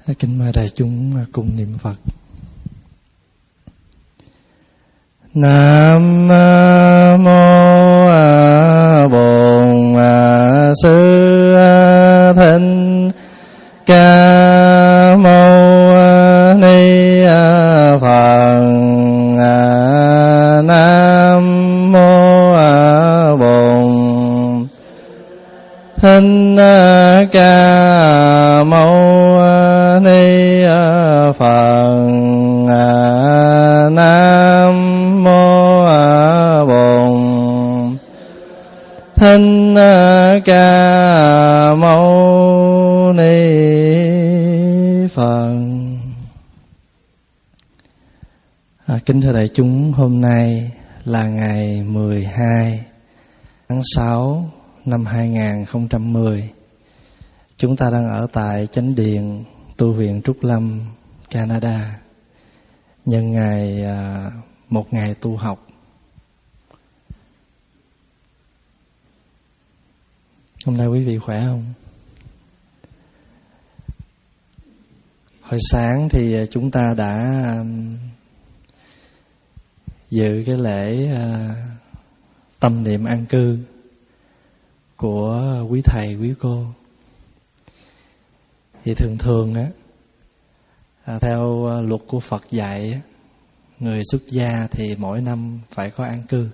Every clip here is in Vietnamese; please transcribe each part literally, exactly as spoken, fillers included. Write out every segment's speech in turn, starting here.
Kính mời đại chúng cùng niệm Phật. Nam mô Bổn Sư Thích Ca Mâu Ni Phật. Nam mô Bổn Thích Ca Mâu Ni Phật. Nam mô Bổn Thích Ca Mâu Ni Phật. À, kính thưa đại chúng, hôm nay là ngày mười hai tháng sáu năm hai nghìn không trăm mười. Chúng ta đang ở tại Chánh Điện Tu viện Trúc Lâm, Canada, nhân ngày à, một ngày tu học. Hôm nay quý vị khỏe không? Hồi sáng thì chúng ta đã um, dự cái lễ uh, tâm niệm an cư của quý thầy quý cô. Thì thường thường á, à, theo luật của Phật dạy á, người xuất gia thì mỗi năm phải có an cư.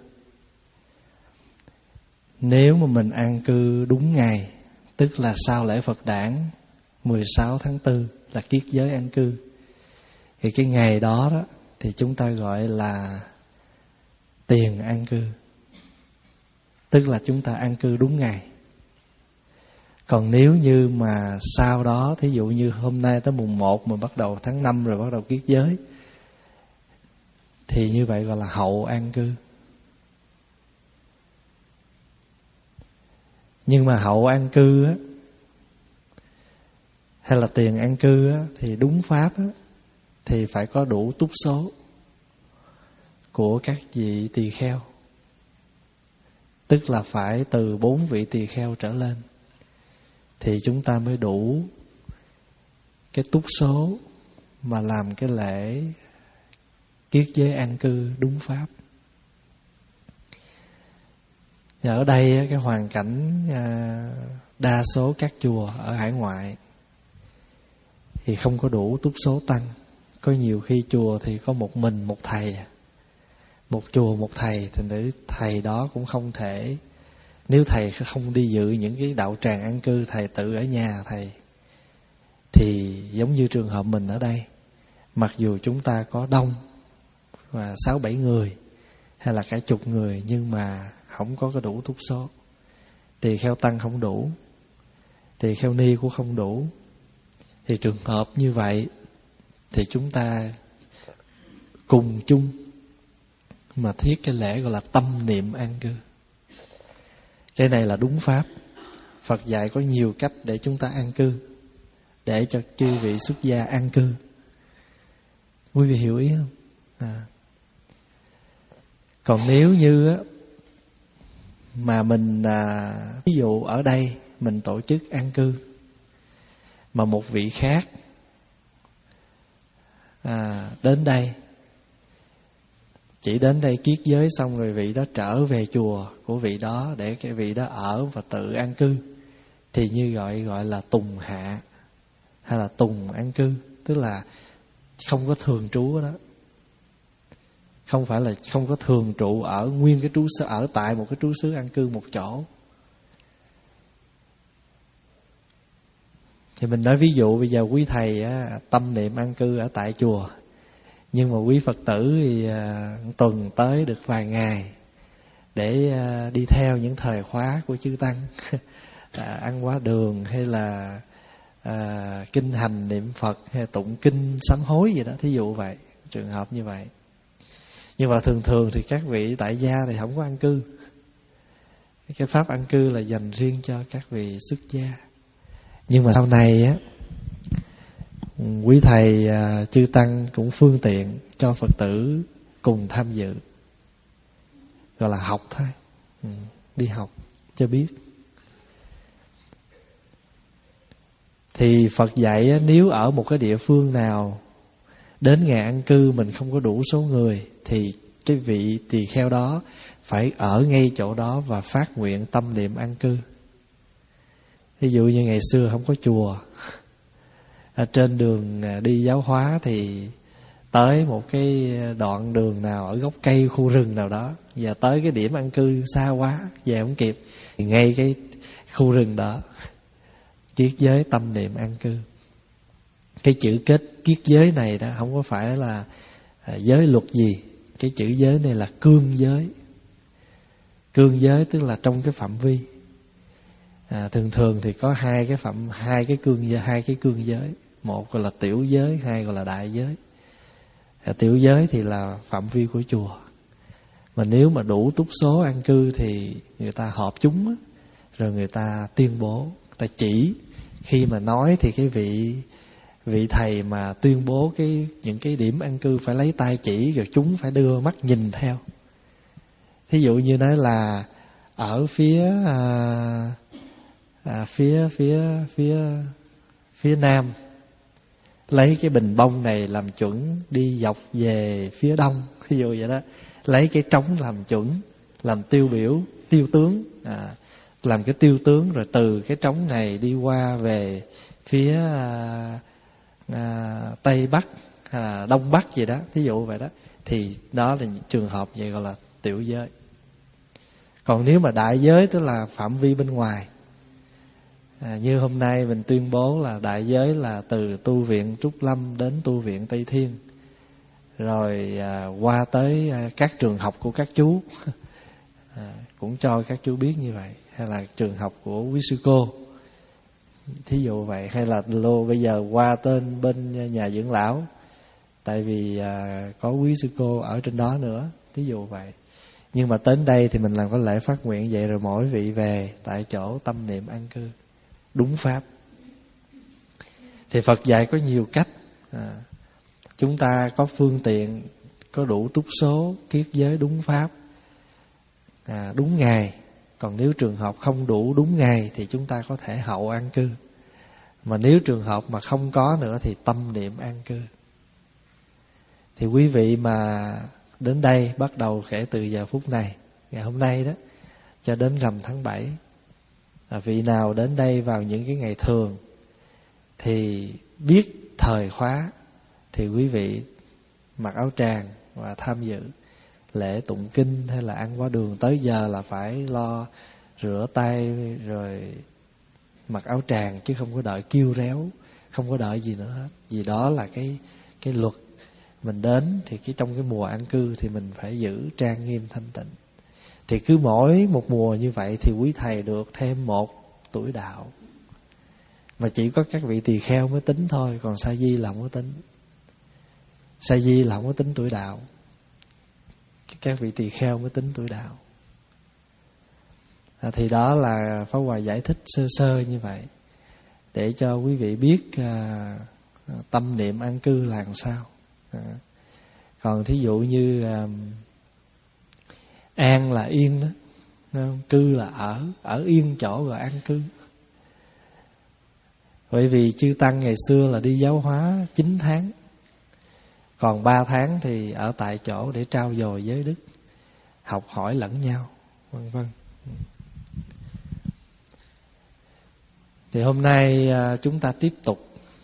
Nếu mà mình an cư đúng ngày, tức là sau lễ Phật đản mười sáu tháng tư là kiết giới an cư, thì cái ngày đó đó thì chúng ta gọi là tiền an cư, tức là chúng ta an cư đúng ngày. Còn nếu như mà sau đó, thí dụ như hôm nay tới mùng một mà bắt đầu tháng năm rồi bắt đầu kiết giới, thì như vậy gọi là hậu an cư. Nhưng mà hậu an cư á, hay là tiền an cư á, thì đúng pháp á, thì phải có đủ túc số của các vị tỳ kheo. Tức là phải từ bốn vị tỳ kheo trở lên thì chúng ta mới đủ cái túc số mà làm cái lễ kiết giới an cư đúng pháp. Và ở đây cái hoàn cảnh đa số các chùa ở hải ngoại thì không có đủ túc số tăng. Có nhiều khi chùa thì có một mình một thầy, một chùa một thầy, thì nữ thầy đó cũng không thể. Nếu thầy không đi dự những cái đạo tràng an cư, thầy tự ở nhà thầy, thì giống như trường hợp mình ở đây, mặc dù chúng ta có đông và sáu bảy người hay là cả chục người, nhưng mà không có cái đủ túc số. Tỳ kheo tăng không đủ, tỳ kheo ni cũng không đủ. Thì trường hợp như vậy thì chúng ta cùng chung mà thiết cái lễ gọi là tâm niệm an cư. Cái này là đúng pháp. Phật dạy có nhiều cách để chúng ta an cư, để cho chư vị xuất gia an cư. Quý vị hiểu ý không? À. Còn nếu như á, mà mình à, ví dụ ở đây mình tổ chức an cư, mà một vị khác à, đến đây, chỉ đến đây kiết giới xong rồi vị đó trở về chùa của vị đó để cái vị đó ở và tự an cư, thì như gọi gọi là tùng hạ hay là tùng an cư, tức là không có thường trú ở đó, không phải là không có thường trụ ở nguyên cái trú xứ, ở tại một cái trú xứ an cư một chỗ. Thì mình nói ví dụ bây giờ quý thầy á, tâm niệm an cư ở tại chùa, nhưng mà quý Phật tử thì à, tuần tới được vài ngày để à, đi theo những thời khóa của chư tăng, à, ăn quá đường hay là à, kinh hành niệm Phật hay tụng kinh sám hối gì đó, thí dụ vậy, trường hợp như vậy. Nhưng mà thường thường thì các vị tại gia thì không có an cư. Cái pháp an cư là dành riêng cho các vị xuất gia. Nhưng mà sau này á, quý thầy à, chư tăng cũng phương tiện cho Phật tử cùng tham dự, gọi là học thôi, ừ, đi học cho biết. Thì Phật dạy nếu ở một cái địa phương nào đến ngày an cư mình không có đủ số người, thì cái vị tỳ kheo đó phải ở ngay chỗ đó và phát nguyện tâm niệm an cư. Ví dụ như ngày xưa không có chùa, ở trên đường đi giáo hóa thì tới một cái đoạn đường nào ở gốc cây khu rừng nào đó, và tới cái điểm an cư xa quá về không kịp, thì ngay cái khu rừng đó kiết giới tâm niệm an cư. Cái chữ kết kiết giới này đó không có phải là giới luật gì, cái chữ giới này là cương giới. Cương giới tức là trong cái phạm vi. À, thường thường thì có hai cái phạm hai cái cương giới, hai cái cương giới, một gọi là tiểu giới, hai gọi là đại giới. À, tiểu giới thì là phạm vi của chùa, mà nếu mà đủ túc số an cư thì người ta họp chúng á, rồi người ta tuyên bố, người ta chỉ. Khi mà nói thì cái vị vị thầy mà tuyên bố cái những cái điểm an cư phải lấy tay chỉ, rồi chúng phải đưa mắt nhìn theo. Thí dụ như nói là ở phía à, à, phía phía phía phía nam, lấy cái bình bông này làm chuẩn đi dọc về phía đông, ví dụ vậy đó. Lấy cái trống làm chuẩn, làm tiêu biểu, tiêu tướng, à, làm cái tiêu tướng, rồi từ cái trống này đi qua về phía à, à, tây bắc, à, đông bắc gì đó, thí dụ vậy đó. Thì đó là trường hợp vậy gọi là tiểu giới. Còn nếu mà đại giới tức là phạm vi bên ngoài, à, như hôm nay mình tuyên bố là đại giới là từ tu viện Trúc Lâm đến tu viện Tây Thiên, rồi à, qua tới à, các trường học của các chú, à, cũng cho các chú biết như vậy. Hay là trường học của quý sư cô, thí dụ vậy. Hay là lô bây giờ qua tên bên nhà dưỡng lão, tại vì à, có quý sư cô ở trên đó nữa, thí dụ vậy. Nhưng mà đến đây thì mình làm cái lễ phát nguyện vậy, rồi mỗi vị về tại chỗ tâm niệm an cư đúng pháp. Thì Phật dạy có nhiều cách, à, chúng ta có phương tiện, có đủ túc số kiết giới đúng pháp, à, đúng ngày. Còn nếu trường hợp không đủ đúng ngày thì chúng ta có thể hậu an cư. Mà nếu trường hợp mà không có nữa thì tâm niệm an cư. Thì quý vị mà đến đây bắt đầu kể từ giờ phút này, ngày hôm nay đó, cho đến rằm tháng bảy, à, vị nào đến đây vào những cái ngày thường thì biết thời khóa, thì quý vị mặc áo tràng và tham dự lễ tụng kinh hay là ăn qua đường. Tới giờ là phải lo rửa tay rồi mặc áo tràng, chứ không có đợi kêu réo, không có đợi gì nữa hết. Vì đó là cái cái luật. Mình đến thì cái trong cái mùa an cư thì mình phải giữ trang nghiêm thanh tịnh. Thì cứ mỗi một mùa như vậy thì quý thầy được thêm một tuổi đạo. Mà chỉ có các vị tỳ kheo mới tính thôi, còn sa di là không có tính. Sa di là không có tính tuổi đạo, các vị tỳ kheo mới tính tuổi đạo. À, thì đó là Pháp Hòa giải thích sơ sơ như vậy, để cho quý vị biết à, tâm niệm an cư là làm sao. À, còn thí dụ như à, an là yên đó, cư là ở, ở yên chỗ rồi an cư. Bởi vì chư tăng ngày xưa là đi giáo hóa chín tháng, còn ba tháng thì ở tại chỗ để trao dồi giới đức, học hỏi lẫn nhau, vân vân. Thì hôm nay chúng ta tiếp tục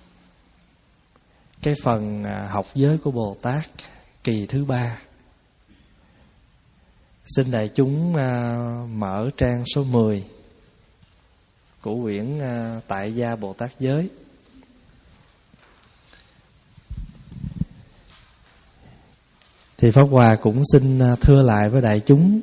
cái phần học giới của Bồ Tát kỳ thứ ba. Xin đại chúng mở trang số mười của quyển Tại Gia Bồ Tát Giới. Thì Pháp Hòa cũng xin thưa lại với đại chúng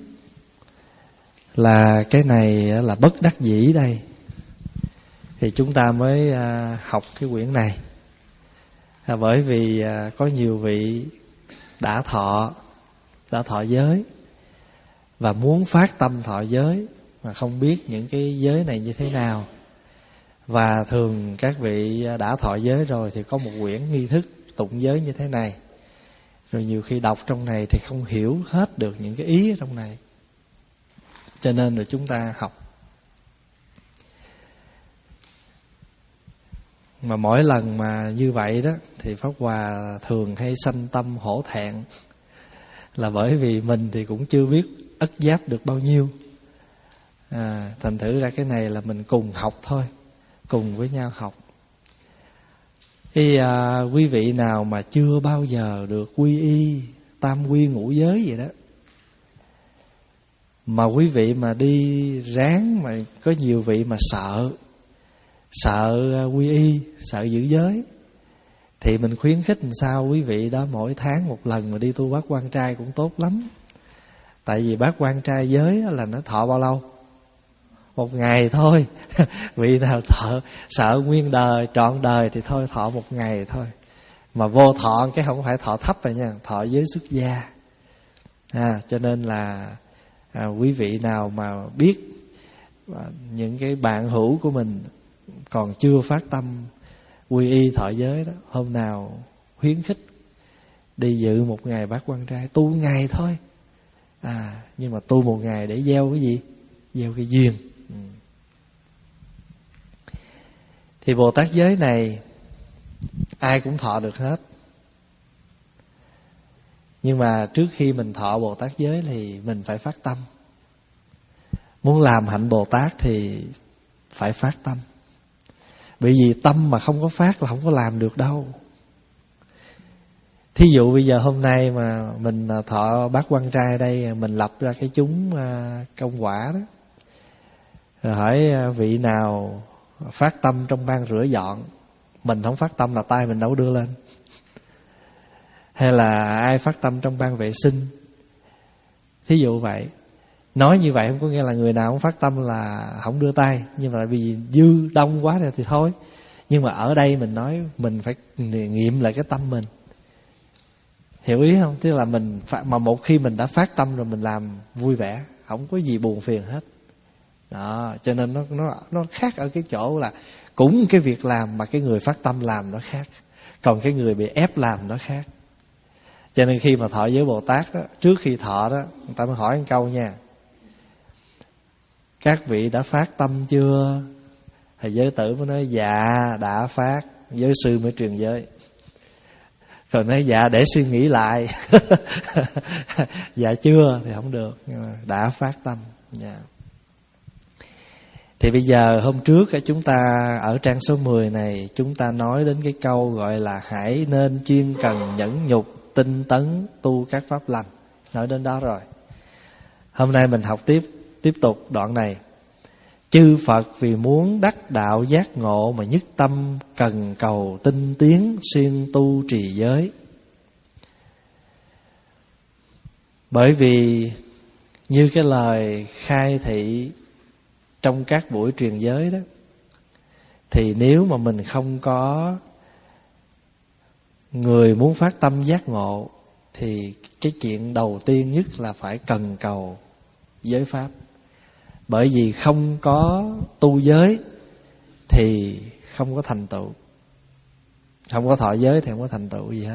là cái này là bất đắc dĩ đây, thì chúng ta mới học cái quyển này. À, bởi vì có nhiều vị đã thọ đã thọ giới và muốn phát tâm thọ giới mà không biết những cái giới này như thế nào. Và thường các vị đã thọ giới rồi thì có một quyển nghi thức tụng giới như thế này, rồi nhiều khi đọc trong này thì không hiểu hết được những cái ý ở trong này, cho nên rồi chúng ta học. Mà mỗi lần mà như vậy đó thì Pháp Hòa thường hay sanh tâm hổ thẹn, là bởi vì mình thì cũng chưa biết ất giáp được bao nhiêu. à, Thành thử ra cái này là mình cùng học thôi, cùng với nhau học. Thì à, quý vị nào mà chưa bao giờ được quy y tam quy ngũ giới vậy đó, mà quý vị mà đi ráng, mà có nhiều vị mà sợ Sợ quy y, sợ giữ giới, thì mình khuyến khích làm sao quý vị đó mỗi tháng một lần mà đi tu bát quan trai cũng tốt lắm. Tại vì bát quan trai giới là nó thọ bao lâu? Một ngày thôi. Vị nào thọ, sợ nguyên đời, trọn đời thì thôi thọ một ngày thôi. Mà vô thọ cái không phải thọ thấp rồi nha, thọ giới xuất gia. à, Cho nên là à, quý vị nào mà biết à, những cái bạn hữu của mình còn chưa phát tâm quy y thọ giới đó, hôm nào khuyến khích đi dự một ngày bát quan trai, tu ngày thôi. à Nhưng mà tu một ngày để gieo cái gì? Gieo cái duyên. ừ. Thì Bồ Tát giới này ai cũng thọ được hết. Nhưng mà trước khi mình thọ Bồ Tát giới thì mình phải phát tâm. Muốn làm hạnh Bồ Tát thì phải phát tâm. Bởi vì tâm mà không có phát là không có làm được đâu. Thí dụ bây giờ hôm nay mà mình thọ bát quan trai đây, mình lập ra cái chúng công quả đó, rồi hỏi vị nào phát tâm trong ban rửa dọn. Mình không phát tâm là tay mình đâu đưa lên. Hay là ai phát tâm trong ban vệ sinh. Thí dụ vậy. Nói như vậy không có nghĩa là người nào không phát tâm là không đưa tay, nhưng mà vì dư đông quá rồi thì thôi. Nhưng mà ở đây mình nói mình phải nghiệm lại cái tâm mình. Hiểu ý không? Tức là mình mà một khi mình đã phát tâm rồi mình làm vui vẻ, không có gì buồn phiền hết. Đó, cho nên nó nó nó khác ở cái chỗ là cũng cái việc làm mà cái người phát tâm làm nó khác, còn cái người bị ép làm nó khác. Cho nên khi mà thọ giới Bồ Tát đó, trước khi thọ đó, người ta mới hỏi một câu nha: các vị đã phát tâm chưa? Thầy giới tử mới nói dạ đã phát. Giới sư mới truyền giới. Còn nói dạ để suy nghĩ lại. Dạ chưa thì không được, nhưng mà đã phát tâm. Dạ. Thì bây giờ hôm trước chúng ta ở trang số mười này, chúng ta nói đến cái câu gọi là hãy nên chuyên cần nhẫn nhục tinh tấn tu các pháp lành. Nói đến đó rồi. Hôm nay mình học tiếp Tiếp tục đoạn này. Chư Phật vì muốn đắc đạo giác ngộ mà nhất tâm cần cầu tinh tiến xuyên tu trì giới. Bởi vì như cái lời khai thị trong các buổi truyền giới đó, thì nếu mà mình không có người muốn phát tâm giác ngộ, thì cái chuyện đầu tiên nhất là phải cần cầu giới pháp. Bởi vì không có tu giới thì không có thành tựu, không có thọ giới thì không có thành tựu gì hết.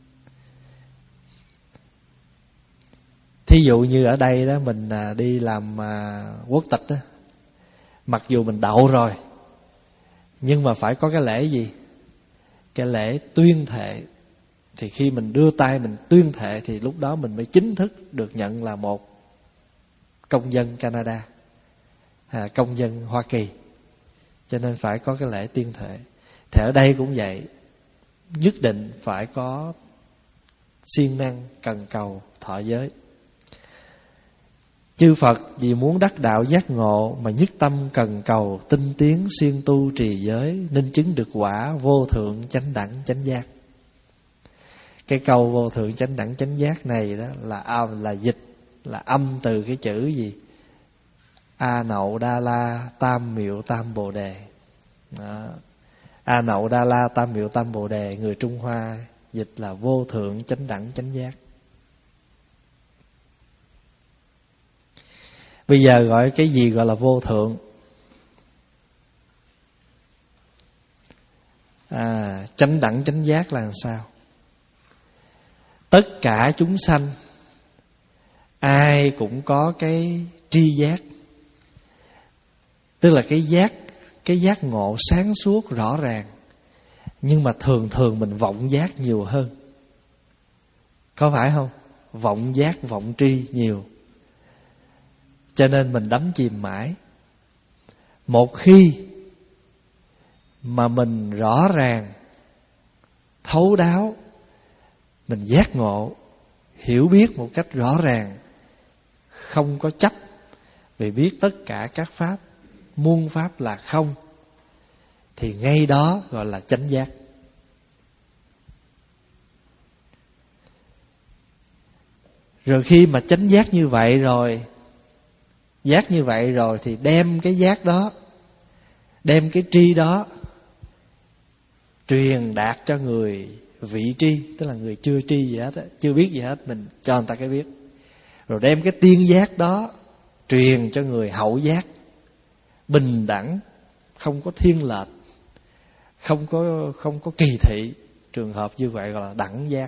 Thí dụ như ở đây đó, mình đi làm quốc tịch đó, mặc dù mình đậu rồi, nhưng mà phải có cái lễ gì? Cái lễ tuyên thệ. Thì khi mình đưa tay mình tuyên thệ thì lúc đó mình mới chính thức được nhận là một công dân Canada, à, công dân Hoa Kỳ. Cho nên phải có cái lễ tuyên thệ. Thì ở đây cũng vậy, nhất định phải có siêng năng cần cầu thọ giới. Chư Phật vì muốn đắc đạo giác ngộ mà nhất tâm cần cầu tinh tiến siêng tu trì giới, nên chứng được quả vô thượng chánh đẳng chánh giác. Cái câu vô thượng chánh đẳng chánh giác này đó là âm, là dịch, là âm từ cái chữ gì? A Nậu Đa La Tam Miệu Tam Bồ Đề. Đó. A Nậu Đa La Tam Miệu Tam Bồ Đề, người Trung Hoa dịch là vô thượng chánh đẳng chánh giác. Bây giờ gọi cái gì gọi là vô thượng? À, chánh đẳng chánh giác là làm sao? Tất cả chúng sanh ai cũng có cái tri giác, tức là cái giác, cái giác ngộ sáng suốt rõ ràng Nhưng mà thường thường mình vọng giác nhiều hơn, có phải không? Vọng giác, vọng tri nhiều, cho nên mình đắm chìm mãi. Một khi mà mình rõ ràng, thấu đáo, mình giác ngộ, hiểu biết một cách rõ ràng, không có chấp, vì biết tất cả các pháp, muôn pháp là không, thì ngay đó gọi là chánh giác. Rồi khi mà chánh giác như vậy rồi, giác như vậy rồi, thì đem cái giác đó, đem cái tri đó truyền đạt cho người vị tri, tức là người chưa tri gì hết, chưa biết gì hết, mình cho người ta cái biết. Rồi đem cái tiên giác đó truyền cho người hậu giác, bình đẳng, không có thiên lệch, không có không có kỳ thị. Trường hợp như vậy gọi là đẳng giác.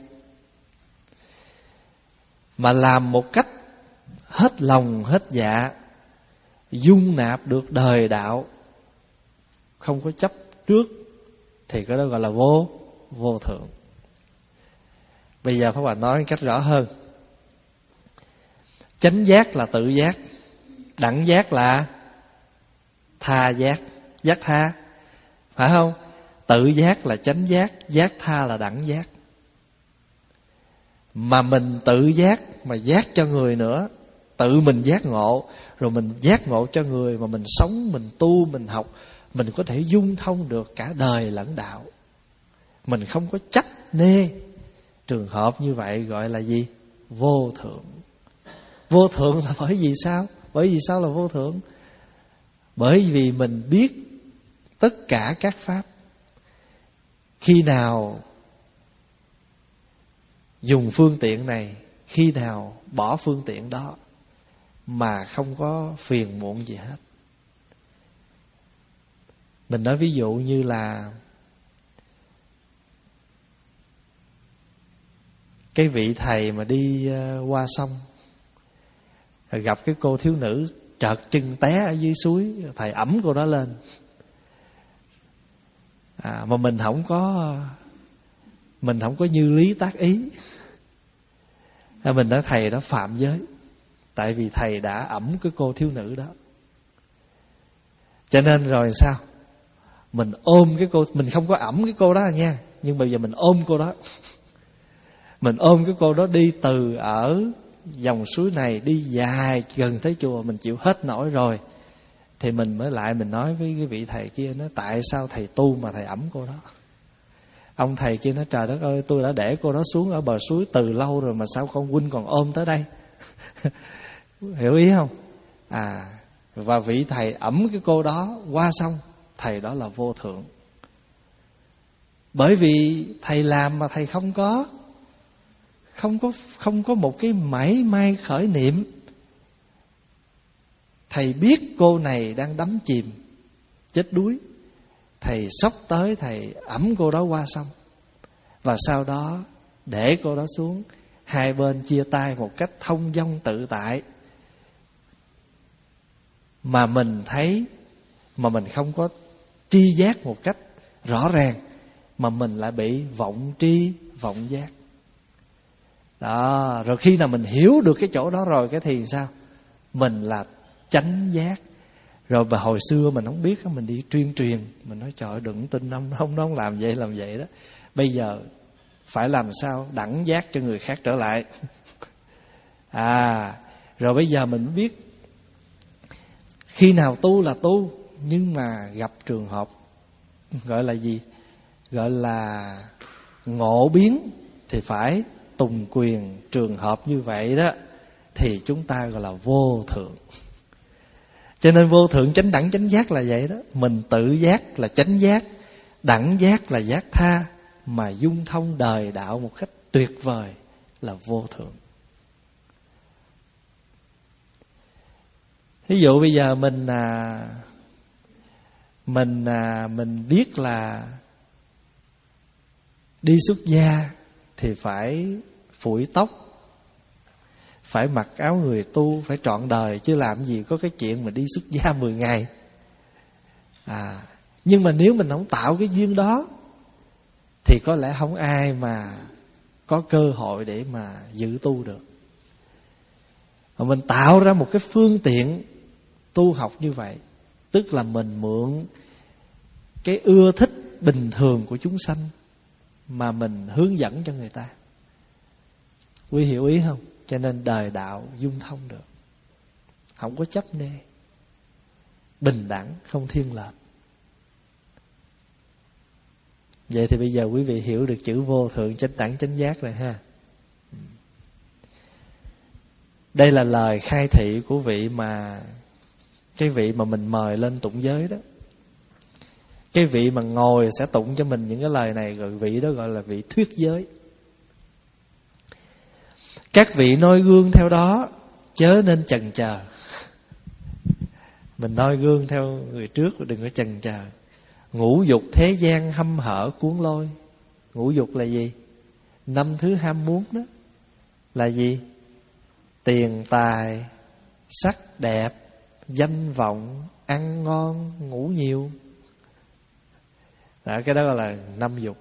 Mà làm một cách hết lòng hết dạ, dung nạp được đời đạo, không có chấp trước, thì cái đó gọi là vô vô thượng. Bây giờ Pháp Hòa nói cách rõ hơn. Chánh giác là tự giác, đẳng giác là tha giác, giác tha, phải không? Tự giác là chánh giác, giác tha là đẳng giác. Mà mình tự giác mà giác cho người nữa, tự mình giác ngộ, rồi mình giác ngộ cho người, mà mình sống, mình tu, mình học, mình có thể dung thông được cả đời lẫn đạo. Mình không có chấp nê. Trường hợp như vậy gọi là gì? Vô thượng. Vô thượng là bởi vì sao? Bởi vì sao là vô thượng? Bởi vì mình biết tất cả các pháp. Khi nào dùng phương tiện này, khi nào bỏ phương tiện đó, mà không có phiền muộn gì hết. Mình nói ví dụ như là cái vị thầy mà đi qua sông, gặp cái cô thiếu nữ trợt chân té ở dưới suối, thầy ẵm cô đó lên. À, mà mình không có Mình không có như lý tác ý, à, mình nói thầy đó phạm giới, tại vì thầy đã ẵm cái cô thiếu nữ đó. Cho nên rồi sao? Mình ôm cái cô, mình không có ẵm cái cô đó nha, nhưng bây giờ mình ôm cô đó. Mình ôm cái cô đó đi từ ở dòng suối này đi dài gần tới chùa, mình chịu hết nổi rồi, thì mình mới lại mình nói với cái vị thầy kia, nói tại sao thầy tu mà thầy ẵm cô đó? Ông thầy kia nói trời đất ơi, tôi đã để cô đó xuống ở bờ suối từ lâu rồi mà sao con huynh còn ôm tới đây? Hiểu ý không? À, và vị thầy ẵm cái cô đó qua sông, thầy đó là vô thượng. Bởi vì thầy làm mà thầy không có Không có không có một cái mảy may khởi niệm. Thầy biết cô này đang đắm chìm, chết đuối, thầy xốc tới, thầy ẵm cô đó qua sông, và sau đó để cô đó xuống. Hai bên chia tay một cách thông dong tự tại. Mà mình thấy, mà mình không có tri giác một cách rõ ràng, mà mình lại bị vọng tri, vọng giác. Đó, rồi khi nào mình hiểu được cái chỗ đó rồi, cái thì sao? Mình là chánh giác. Rồi bà hồi xưa mình không biết, mình đi tuyên truyền, mình nói trời ơi, đừng tin ông, ông nó làm vậy làm vậy đó. Bây giờ phải làm sao đẳng giác cho người khác trở lại. À, rồi bây giờ mình biết khi nào tu là tu, nhưng mà gặp trường hợp gọi là gì? Gọi là ngộ biến thì phải tùng quyền. Trường hợp như vậy đó thì chúng ta gọi là vô thượng. Cho nên vô thượng chánh đẳng chánh giác là vậy đó. Mình tự giác là chánh giác, đẳng giác là giác tha, mà dung thông đời đạo một cách tuyệt vời là vô thượng. Ví dụ bây giờ mình à, mình à, mình biết là đi xuất gia thì phải phủi tóc, phải mặc áo người tu, phải trọn đời, chứ làm gì có cái chuyện mà đi xuất gia mười ngày. À, nhưng mà nếu mình không tạo cái duyên đó, thì có lẽ không ai mà có cơ hội để mà dự tu được. Mà mình tạo ra một cái phương tiện tu học như vậy, tức là mình mượn cái ưa thích bình thường của chúng sanh mà mình hướng dẫn cho người ta. Quý hiểu ý không? Cho nên đời đạo dung thông được, không có chấp nê, bình đẳng, không thiên lệch. Vậy thì bây giờ quý vị hiểu được chữ vô thượng chánh đẳng chánh giác rồi ha. Đây là lời khai thị của vị mà cái vị mà mình mời lên tụng giới đó. Cái vị mà ngồi sẽ tụng cho mình những cái lời này, gọi vị đó gọi là vị thuyết giới. Các vị noi gương theo đó, chớ nên chần chờ. Mình noi gương theo người trước, đừng có chần chờ. Ngũ dục thế gian hăm hở cuốn lôi. Ngũ dục là gì? Năm thứ ham muốn đó. Là gì? Tiền tài, sắc đẹp, danh vọng, ăn ngon, ngủ nhiều. Đó, cái đó gọi là năm dục.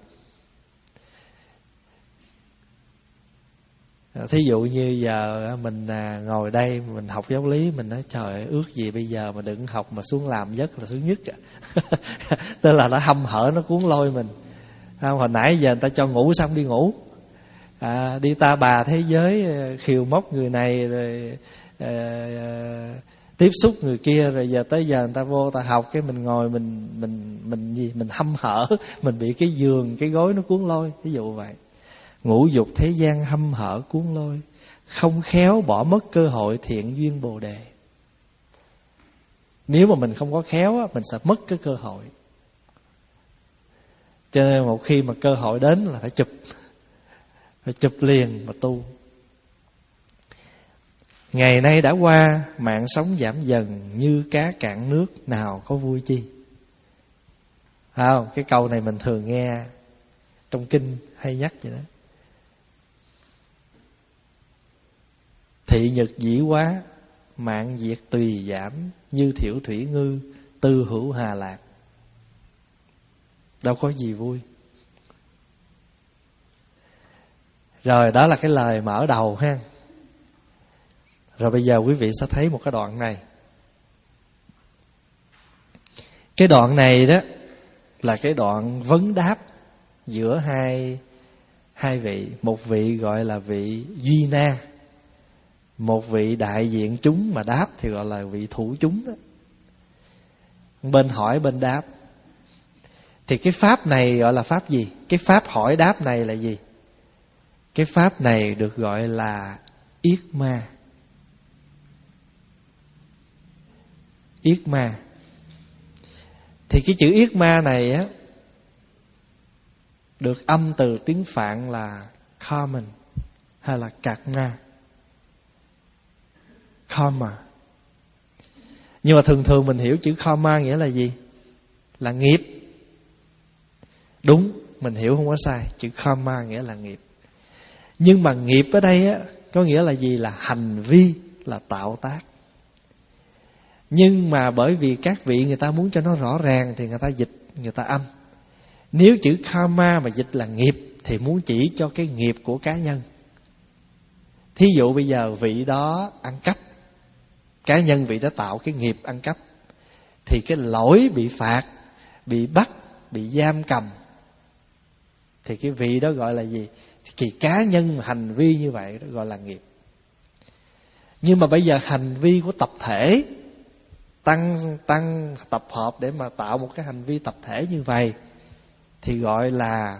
Thí dụ như giờ mình ngồi đây mình học giáo lý, mình nói trời ơi, ước gì bây giờ mà đừng học mà xuống làm giấc là sướng nhất. Tức là nó hăm hở, nó cuốn lôi mình. Hồi nãy giờ người ta cho ngủ xong đi ngủ, à, đi ta bà thế giới, khiêu móc người này rồi à, à, tiếp xúc người kia, rồi giờ tới giờ người ta vô ta học, cái mình ngồi mình mình mình gì mình hăm hở, mình bị cái giường cái gối nó cuốn lôi, ví dụ vậy. Ngũ dục thế gian hăm hở cuốn lôi, không khéo bỏ mất cơ hội thiện duyên bồ đề. Nếu mà mình không có khéo, mình sẽ mất cái cơ hội. Cho nên một khi mà cơ hội đến là phải chụp, phải chụp liền mà tu. Ngày nay đã qua, mạng sống giảm dần, như cá cạn nước, nào có vui chi. Phải không? Cái câu này mình thường nghe trong kinh hay nhắc vậy đó. Thị nhật dĩ quá, mạng diệt tùy giảm, như thiểu thủy ngư, tư hữu hà lạc. Đâu có gì vui. Rồi đó là cái lời mở đầu ha. Rồi bây giờ quý vị sẽ thấy một cái đoạn này. Cái đoạn này đó là cái đoạn vấn đáp giữa hai hai vị. Một vị gọi là vị Duy Na, một vị đại diện chúng mà đáp thì gọi là vị thủ chúng đó. Bên hỏi bên đáp. Thì cái pháp này gọi là pháp gì? Cái pháp hỏi đáp này là gì? Cái pháp này được gọi là yết ma. Yết ma. Thì cái chữ yết ma này á, được âm từ tiếng Phạn là common hay là karma. Karma. Nhưng mà thường thường mình hiểu chữ karma nghĩa là gì? Là nghiệp. Đúng, mình hiểu không có sai. Chữ karma nghĩa là nghiệp. Nhưng mà nghiệp ở đây á, có nghĩa là gì? Là hành vi, là tạo tác. Nhưng mà bởi vì các vị người ta muốn cho nó rõ ràng thì người ta dịch, người ta âm. Nếu chữ karma mà dịch là nghiệp thì muốn chỉ cho cái nghiệp của cá nhân. Thí dụ bây giờ vị đó ăn cắp, cá nhân vị đó tạo cái nghiệp ăn cắp, thì cái lỗi bị phạt, bị bắt, bị giam cầm, thì cái vị đó gọi là gì? Thì cá nhân hành vi như vậy đó gọi là nghiệp. Nhưng mà bây giờ hành vi của tập thể, tăng tăng tập hợp để mà tạo một cái hành vi tập thể như vậy thì gọi là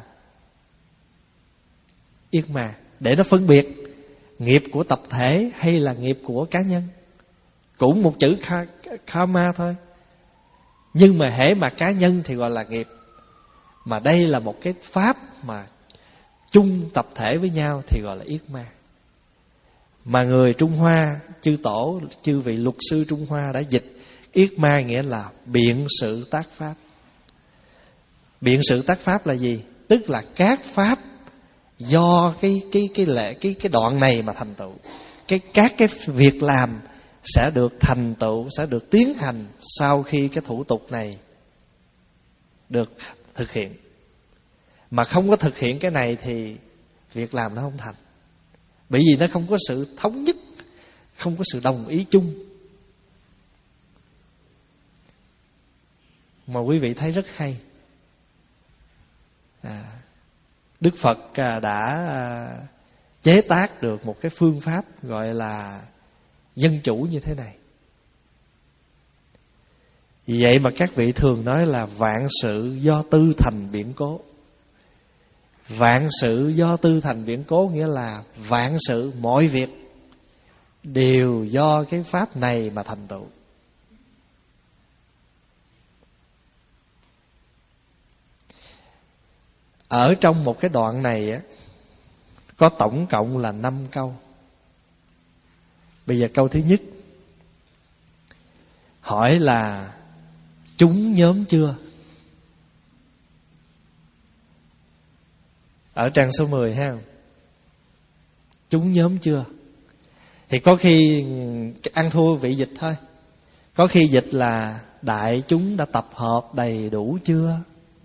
yết ma. Để nó phân biệt nghiệp của tập thể hay là nghiệp của cá nhân. Cũng một chữ karma thôi, nhưng mà hễ mà cá nhân thì gọi là nghiệp. Mà đây là một cái pháp mà chung tập thể với nhau thì gọi là yết ma. Mà người Trung Hoa, chư tổ, chư vị luật sư Trung Hoa đã dịch yết ma nghĩa là biện sự tác pháp. Biện sự tác pháp là gì? Tức là các pháp do cái cái cái lệ cái cái đoạn này mà thành tựu. Cái các cái việc làm sẽ được thành tựu, sẽ được tiến hành sau khi cái thủ tục này được thực hiện. mà không có thực hiện cái này thì việc làm nó không thành. Bởi vì nó không có sự thống nhất, không có sự đồng ý chung. Mà quý vị thấy rất hay. à, Đức Phật đã chế tác được một cái phương pháp gọi là dân chủ như thế này. Vì vậy mà các vị thường nói là vạn sự do tư thành biến cố. Vạn sự do tư thành biến cố nghĩa là vạn sự, mọi việc đều do cái pháp này mà thành tựu. Ở trong một cái đoạn này á, có tổng cộng là năm câu. Bây giờ câu thứ nhất hỏi là chúng nhóm chưa? Ở trang số mười ha. Chúng nhóm chưa? Thì có khi ăn thua vị dịch thôi. Có khi dịch là đại chúng đã tập hợp đầy đủ chưa?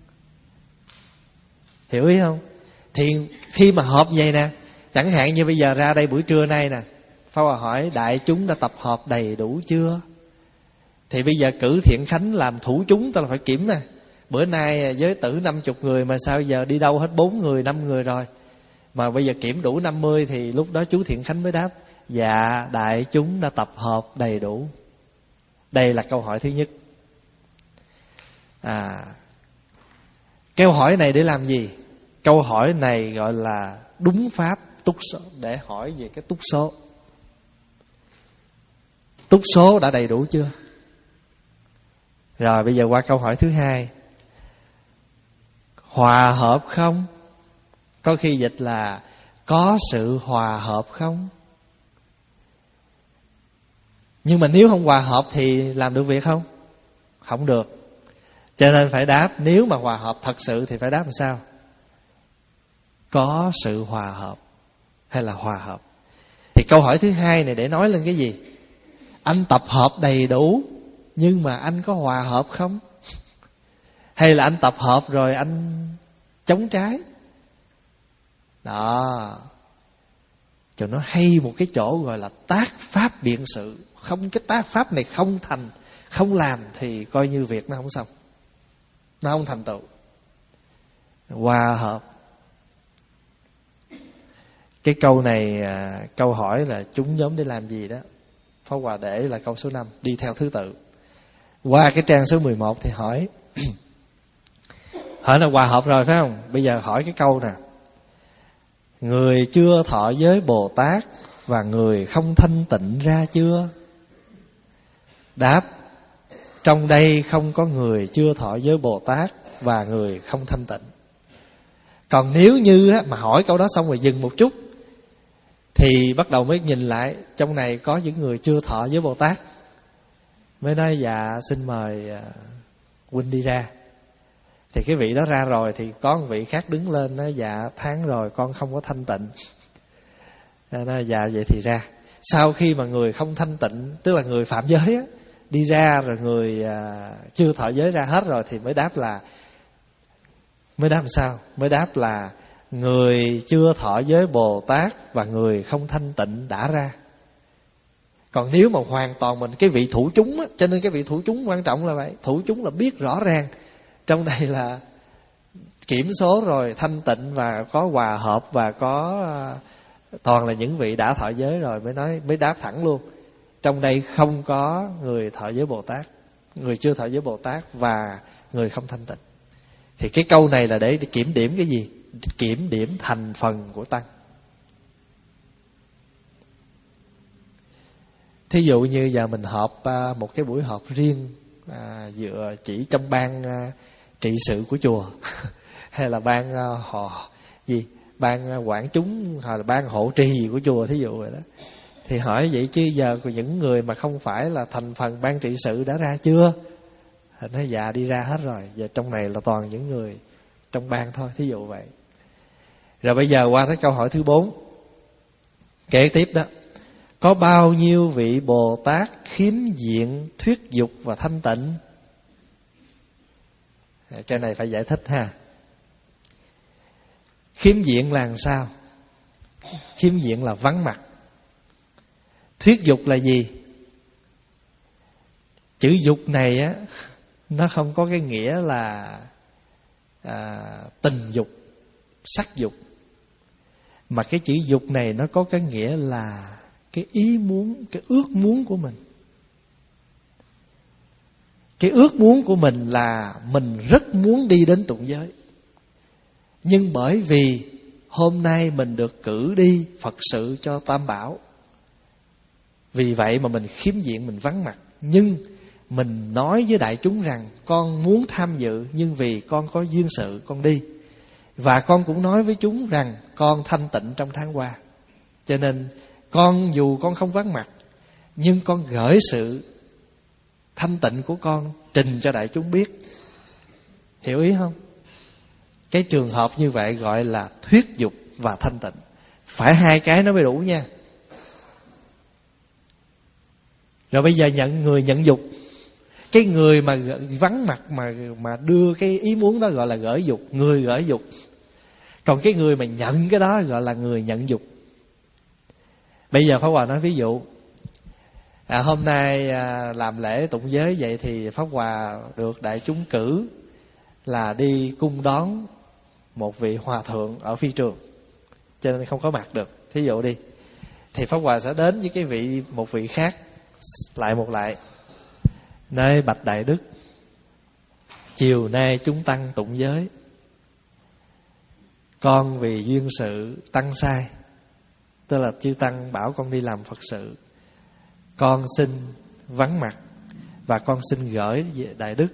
Hiểu ý không? Thì khi mà họp vậy nè, chẳng hạn như bây giờ ra đây buổi trưa nay nè, Pháp Hòa hỏi đại chúng đã tập hợp đầy đủ chưa? Thì bây giờ cử Thiện Khánh làm thủ chúng, ta là phải kiểm nè. Bữa nay giới tử năm chục người mà sao giờ đi đâu hết bốn người, năm người rồi. Mà bây giờ kiểm đủ năm mươi thì lúc đó chú Thiện Khánh mới đáp dạ đại chúng đã tập hợp đầy đủ. Đây là câu hỏi thứ nhất. À, câu hỏi này để làm gì? Câu hỏi này gọi là đúng pháp túc số, để hỏi về cái túc số. Túc số đã đầy đủ chưa? Rồi bây giờ qua câu hỏi thứ hai. Hòa hợp không? Có khi dịch là có sự hòa hợp không? Nhưng mà nếu không hòa hợp thì làm được việc không? Không được. Cho nên phải đáp, nếu mà hòa hợp thật sự thì phải đáp làm sao? Có sự hòa hợp hay là hòa hợp. Thì câu hỏi thứ hai này để nói lên cái gì? Anh tập hợp đầy đủ nhưng mà anh có hòa hợp không? Hay là anh tập hợp rồi anh chống trái? Đó. Cho nó hay một cái chỗ gọi là tác pháp biện sự. Không, cái tác pháp này không thành, không làm thì coi như việc nó không xong, nó không thành tựu. Hòa hợp. Cái câu này, câu hỏi là chúng nhóm để làm gì đó, Pháp Hòa để là câu số năm, đi theo thứ tự. Qua cái trang số mười một thì hỏi hỏi là hòa hợp rồi phải không? Bây giờ hỏi cái câu nè. Người chưa thọ giới Bồ Tát và người không thanh tịnh ra chưa? Đáp, trong đây không có người chưa thọ giới Bồ Tát và người không thanh tịnh. Còn nếu như mà hỏi câu đó xong rồi dừng một chút thì bắt đầu mới nhìn lại, trong này có những người chưa thọ giới Bồ Tát, mới nói dạ xin mời huynh đi ra. Thì cái vị đó ra rồi thì có một vị khác đứng lên nói dạ tháng rồi con không có thanh tịnh. Nói dạ vậy thì ra. Sau khi mà người không thanh tịnh, tức là người phạm giới á, đi ra rồi người à, chưa thọ giới ra hết rồi thì mới đáp là mới đáp làm sao? Mới đáp là người chưa thọ giới Bồ Tát và người không thanh tịnh đã ra. Còn nếu mà hoàn toàn mình cái vị thủ chúng á, cho nên cái vị thủ chúng quan trọng là vậy. Thủ chúng là biết rõ ràng trong đây là kiểm số rồi, thanh tịnh và có hòa hợp và có toàn là những vị đã thọ giới rồi, mới nói mới đáp thẳng luôn. Trong đây không có người thọ giới Bồ Tát, người chưa thọ giới Bồ Tát và người không thanh tịnh. Thì cái câu này là để kiểm điểm cái gì? Kiểm điểm thành phần của tăng. Thí dụ như giờ mình họp một cái buổi họp riêng, à, dựa chỉ trong ban à, trị sự của chùa hay là ban à, họ gì ban à, quản chúng hoặc là ban hộ trì gì của chùa, thí dụ vậy đó, thì hỏi vậy chứ giờ của những người mà không phải là thành phần ban trị sự đã ra chưa? Thì nói dạ đi ra hết rồi, giờ trong này là toàn những người trong ban thôi, thí dụ vậy. Rồi bây giờ qua tới câu hỏi thứ bốn, kể tiếp đó. Có bao nhiêu vị Bồ Tát khiếm diện, thuyết dục và thanh tịnh? Cái này phải giải thích ha. Khiếm diện là làm sao? Khiếm diện là vắng mặt. Thuyết dục là gì? Chữ dục này á, nó không có cái nghĩa là à, tình dục, sắc dục, mà cái chữ dục này nó có cái nghĩa là cái ý muốn, cái ước muốn của mình. Cái ước muốn của mình là mình rất muốn đi đến tụng giới, nhưng bởi vì hôm nay mình được cử đi Phật sự cho Tam Bảo, vì vậy mà mình khiếm diện, mình vắng mặt. Nhưng mình nói với đại chúng rằng con muốn tham dự, nhưng vì con có duyên sự con đi. Và con cũng nói với chúng rằng con thanh tịnh trong tháng qua, cho nên con dù con không vắng mặt, nhưng con gửi sự thanh tịnh của con trình cho đại chúng biết. Hiểu ý không? Cái trường hợp như vậy gọi là thuyết dục và thanh tịnh. Phải hai cái nó mới đủ nha. Rồi bây giờ nhận người nhận dục. Cái người mà vắng mặt mà mà đưa cái ý muốn đó gọi là gửi dục, người gửi dục. Còn cái người mà nhận cái đó gọi là người nhận dục. Bây giờ Pháp Hòa nói ví dụ, à, hôm nay à, làm lễ tụng giới vậy thì Pháp Hòa được đại chúng cử là đi cung đón một vị hòa thượng ở phi trường, cho nên không có mặt được. Thí dụ đi, thì Pháp Hòa sẽ đến với cái vị một vị khác lại một lại, nơi bạch đại đức, chiều nay chúng tăng tụng giới, con vì duyên sự tăng sai, tức là chư tăng bảo con đi làm Phật sự, con xin vắng mặt và con xin gửi về đại đức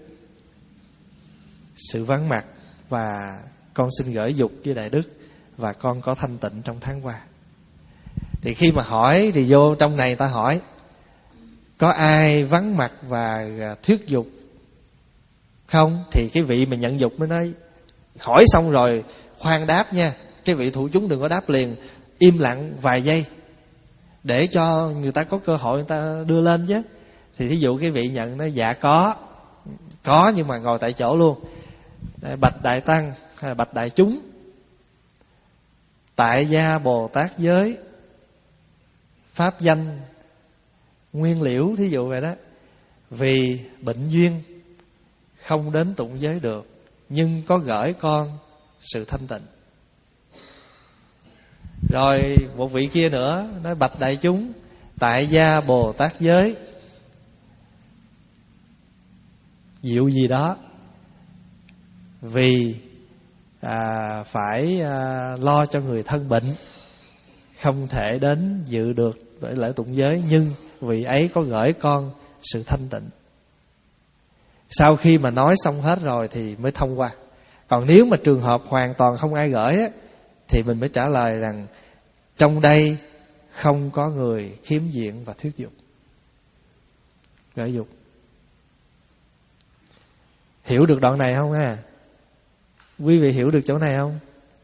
sự vắng mặt, và con xin gửi dục với đại đức, và con có thanh tịnh trong tháng qua. Thì khi mà hỏi thì vô trong này ta hỏi có ai vắng mặt và thuyết dục không? Thì cái vị mà nhận dục mới nói, hỏi xong rồi khoan đáp nha, cái vị thụ chúng đừng có đáp liền, im lặng vài giây để cho người ta có cơ hội người ta đưa lên chứ. Thì thí dụ cái vị nhận nói dạ có, có nhưng mà ngồi tại chỗ luôn. Bạch đại tăng hay bạch đại chúng, tại gia Bồ Tát giới pháp danh Nguyên Liễu, thí dụ vậy đó, vì bệnh duyên không đến tụng giới được, nhưng có gửi con sự thanh tịnh. Rồi một vị kia nữa nói bạch đại chúng, tại gia Bồ Tát giới diệu gì đó, vì à, phải à, lo cho người thân bệnh, không thể đến dự được để lễ tụng giới, nhưng vị ấy có gửi con sự thanh tịnh. Sau khi mà nói xong hết rồi thì mới thông qua. Còn nếu mà trường hợp hoàn toàn không ai gửi á, thì mình mới trả lời rằng trong đây không có người khiếm diện và thuyết dục, gửi dục. Hiểu được đoạn này không ha? Quý vị hiểu được chỗ này không?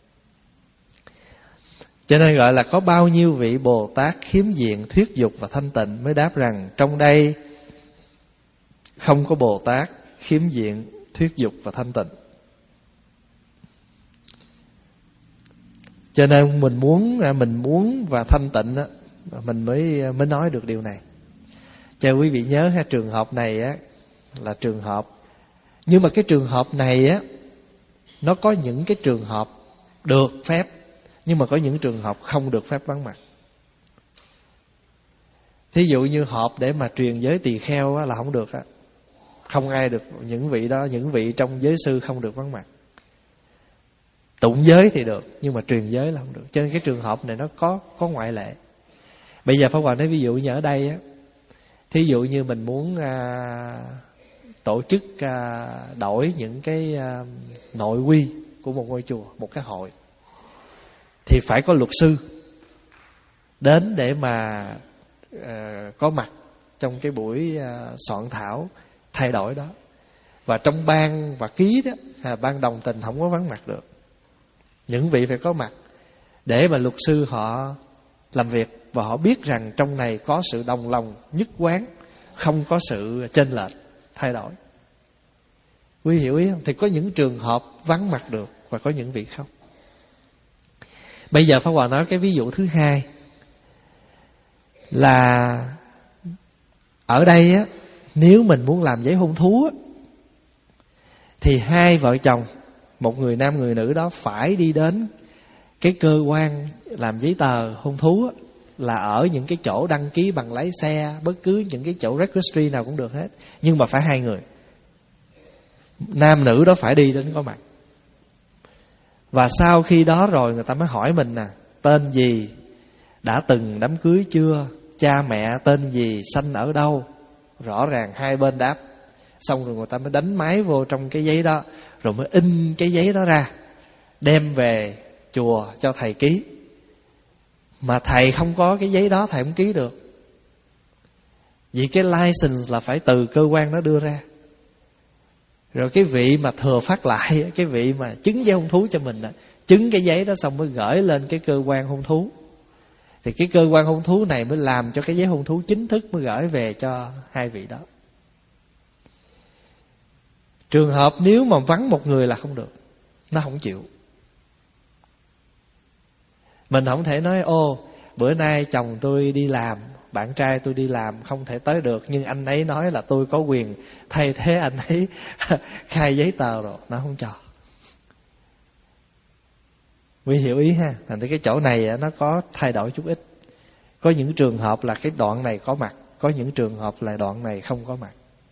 Cho nên gọi là có bao nhiêu vị Bồ Tát khiếm diện, thuyết dục và thanh tịnh, mới đáp rằng trong đây không có Bồ Tát khiếm diện, thuyết dục và thanh tịnh. Cho nên mình muốn mình muốn và thanh tịnh á, mình mới mới nói được điều này. Cho quý vị nhớ ha, trường hợp này á là trường hợp, nhưng mà cái trường hợp này á, nó có những cái trường hợp được phép, nhưng mà có những trường hợp không được phép vắng mặt. Thí dụ như họp để mà truyền giới tỳ kheo á, là không được á. Không ai được, những vị đó, những vị trong giới sư không được vắng mặt. Tụng giới thì được, nhưng mà truyền giới là không được. Cho nên cái trường hợp này nó có có ngoại lệ. Bây giờ Pháp Hòa nói ví dụ như ở đây á, thí dụ như mình muốn à, tổ chức à, đổi những cái à, nội quy của một ngôi chùa, một cái hội, thì phải có luật sư đến để mà à, có mặt trong cái buổi à, soạn thảo thay đổi đó. Và trong ban và ký đó, à, ban đồng tình không có vắng mặt được. Những vị phải có mặt để mà luật sư họ làm việc, và họ biết rằng trong này có sự đồng lòng nhất quán, không có sự chênh lệch thay đổi. Quý hiểu ý không? Thì có những trường hợp vắng mặt được và có những vị không. Bây giờ Pháp Hòa nói cái ví dụ thứ hai là ở đây á, nếu mình muốn làm giấy hôn thú á, thì hai vợ chồng, một người nam người nữ đó phải đi đến cái cơ quan làm giấy tờ hôn thú á, là ở những cái chỗ đăng ký bằng lái xe, bất cứ những cái chỗ registry nào cũng được hết, nhưng mà phải hai người, nam nữ đó phải đi đến có mặt. Và sau khi đó rồi người ta mới hỏi mình nè, tên gì, đã từng đám cưới chưa, cha mẹ tên gì, sanh ở đâu. Rõ ràng hai bên đáp. Xong rồi người ta mới đánh máy vô trong cái giấy đó, rồi mới in cái giấy đó ra, đem về chùa cho thầy ký. Mà thầy không có cái giấy đó thầy không ký được, vì cái license là phải từ cơ quan đó đưa ra. Rồi cái vị mà thừa phát lại, cái vị mà chứng giấy hôn thú cho mình, chứng cái giấy đó xong mới gửi lên cái cơ quan hôn thú. Thì cái cơ quan hôn thú này mới làm cho cái giấy hôn thú chính thức mới gửi về cho hai vị đó. Trường hợp nếu mà vắng một người là không được, nó không chịu. Mình không thể nói ô bữa nay chồng tôi đi làm, bạn trai tôi đi làm không thể tới được, nhưng anh ấy nói là tôi có quyền thay thế anh ấy khai giấy tờ rồi. Nó không cho. Quý hiểu ý ha. Thành ra cái chỗ này nó có thay đổi chút ít. Có những trường hợp là cái đoạn này có mặt, có những trường hợp là đoạn này không có mặt.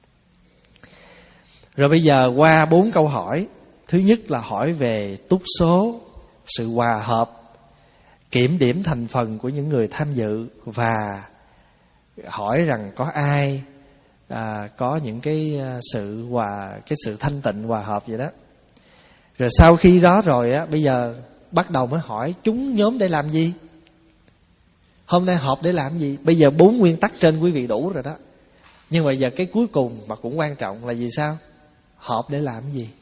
Rồi bây giờ qua bốn câu hỏi. Thứ nhất là hỏi về túc số, sự hòa hợp, kiểm điểm thành phần của những người tham dự, và hỏi rằng có ai à, có những cái sự hòa, cái sự thanh tịnh hòa hợp vậy đó. Rồi sau khi đó rồi á, bây giờ bắt đầu mới hỏi chúng nhóm để làm gì, hôm nay họp để làm gì. Bây giờ bốn nguyên tắc trên quý vị đủ rồi đó, nhưng mà giờ cái cuối cùng mà cũng quan trọng là gì sao? Họp để làm gì?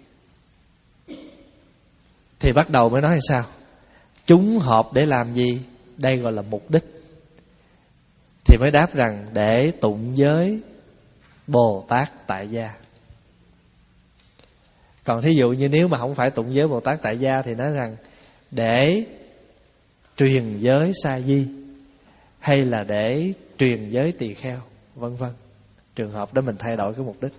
Thì bắt đầu mới nói là sao? Chúng họp để làm gì? Đây gọi là mục đích. Thì mới đáp rằng để tụng giới Bồ Tát tại gia. Còn thí dụ như nếu mà không phải tụng giới Bồ Tát tại gia thì nói rằng để truyền giới sa di, hay là để truyền giới tỳ kheo, vân vân. Trường hợp đó mình thay đổi cái mục đích.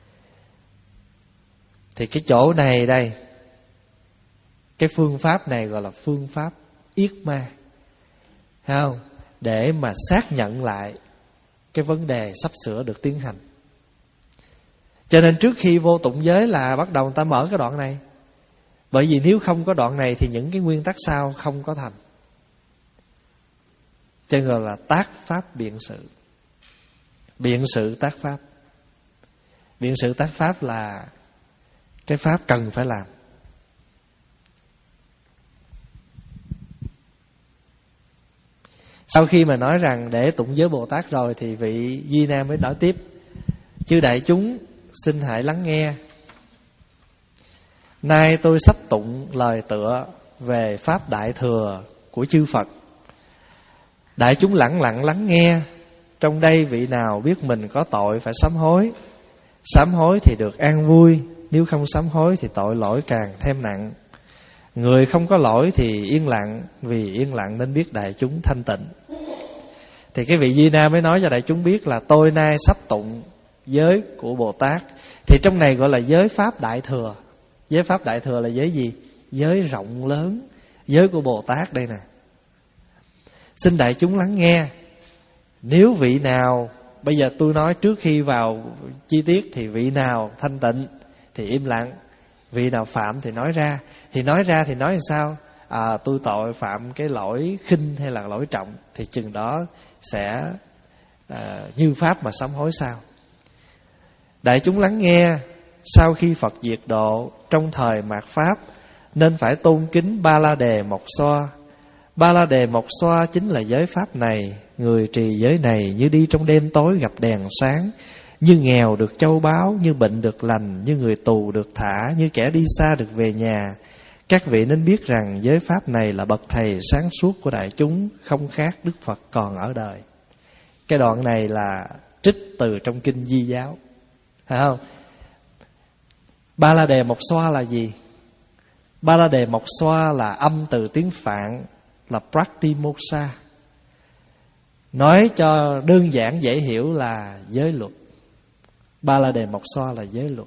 Thì cái chỗ này đây, cái phương pháp này gọi là phương pháp yết ma, thấy không? Để mà xác nhận lại cái vấn đề sắp sửa được tiến hành. Cho nên trước khi vô tụng giới là bắt đầu người ta mở cái đoạn này. Bởi vì nếu không có đoạn này thì những cái nguyên tắc sau không có thành. Cho nên gọi là tác pháp biện sự. Biện sự tác pháp. Biện sự tác pháp là cái pháp cần phải làm. Sau khi mà nói rằng để tụng giới Bồ Tát rồi thì vị Di Nam mới nói tiếp: chư đại chúng xin hãy lắng nghe. Nay tôi sắp tụng lời tựa về pháp đại thừa của chư Phật. Đại chúng lặng lặng lắng nghe. Trong đây vị nào biết mình có tội phải sám hối. Sám hối thì được an vui, nếu không sám hối thì tội lỗi càng thêm nặng. Người không có lỗi thì yên lặng, vì yên lặng nên biết đại chúng thanh tịnh. Thì cái vị Di Nam mới nói cho đại chúng biết là tôi nay sắp tụng giới của Bồ Tát. Thì trong này gọi là giới pháp đại thừa. Giới pháp đại thừa là giới gì? Giới rộng lớn, giới của Bồ Tát đây nè. Xin đại chúng lắng nghe. Nếu vị nào, bây giờ tôi nói trước khi vào chi tiết, thì vị nào thanh tịnh thì im lặng, vị nào phạm thì nói ra. Thì nói ra thì nói làm sao? À, tôi tội phạm cái lỗi khinh hay là lỗi trọng, thì chừng đó sẽ à, như pháp mà sám hối sao. Đại chúng lắng nghe. Sau khi Phật diệt độ trong thời mạt Pháp, nên phải tôn kính Ba La Đề Mộc Xoa. Ba La Đề Mộc Xoa chính là giới pháp này. Người trì giới này như đi trong đêm tối gặp đèn sáng, như nghèo được châu báu, như bệnh được lành, như người tù được thả, như kẻ đi xa được về nhà. Các vị nên biết rằng giới pháp này là bậc thầy sáng suốt của đại chúng, không khác Đức Phật còn ở đời. Cái đoạn này là trích từ trong kinh Di Giáo, phải không? Ba La Đề Mộc Xoa là gì? Ba La Đề Mộc Xoa là âm từ tiếng Phạn, là Pratimoksha. Nói cho đơn giản dễ hiểu là giới luật. Balademoksa là giới luật.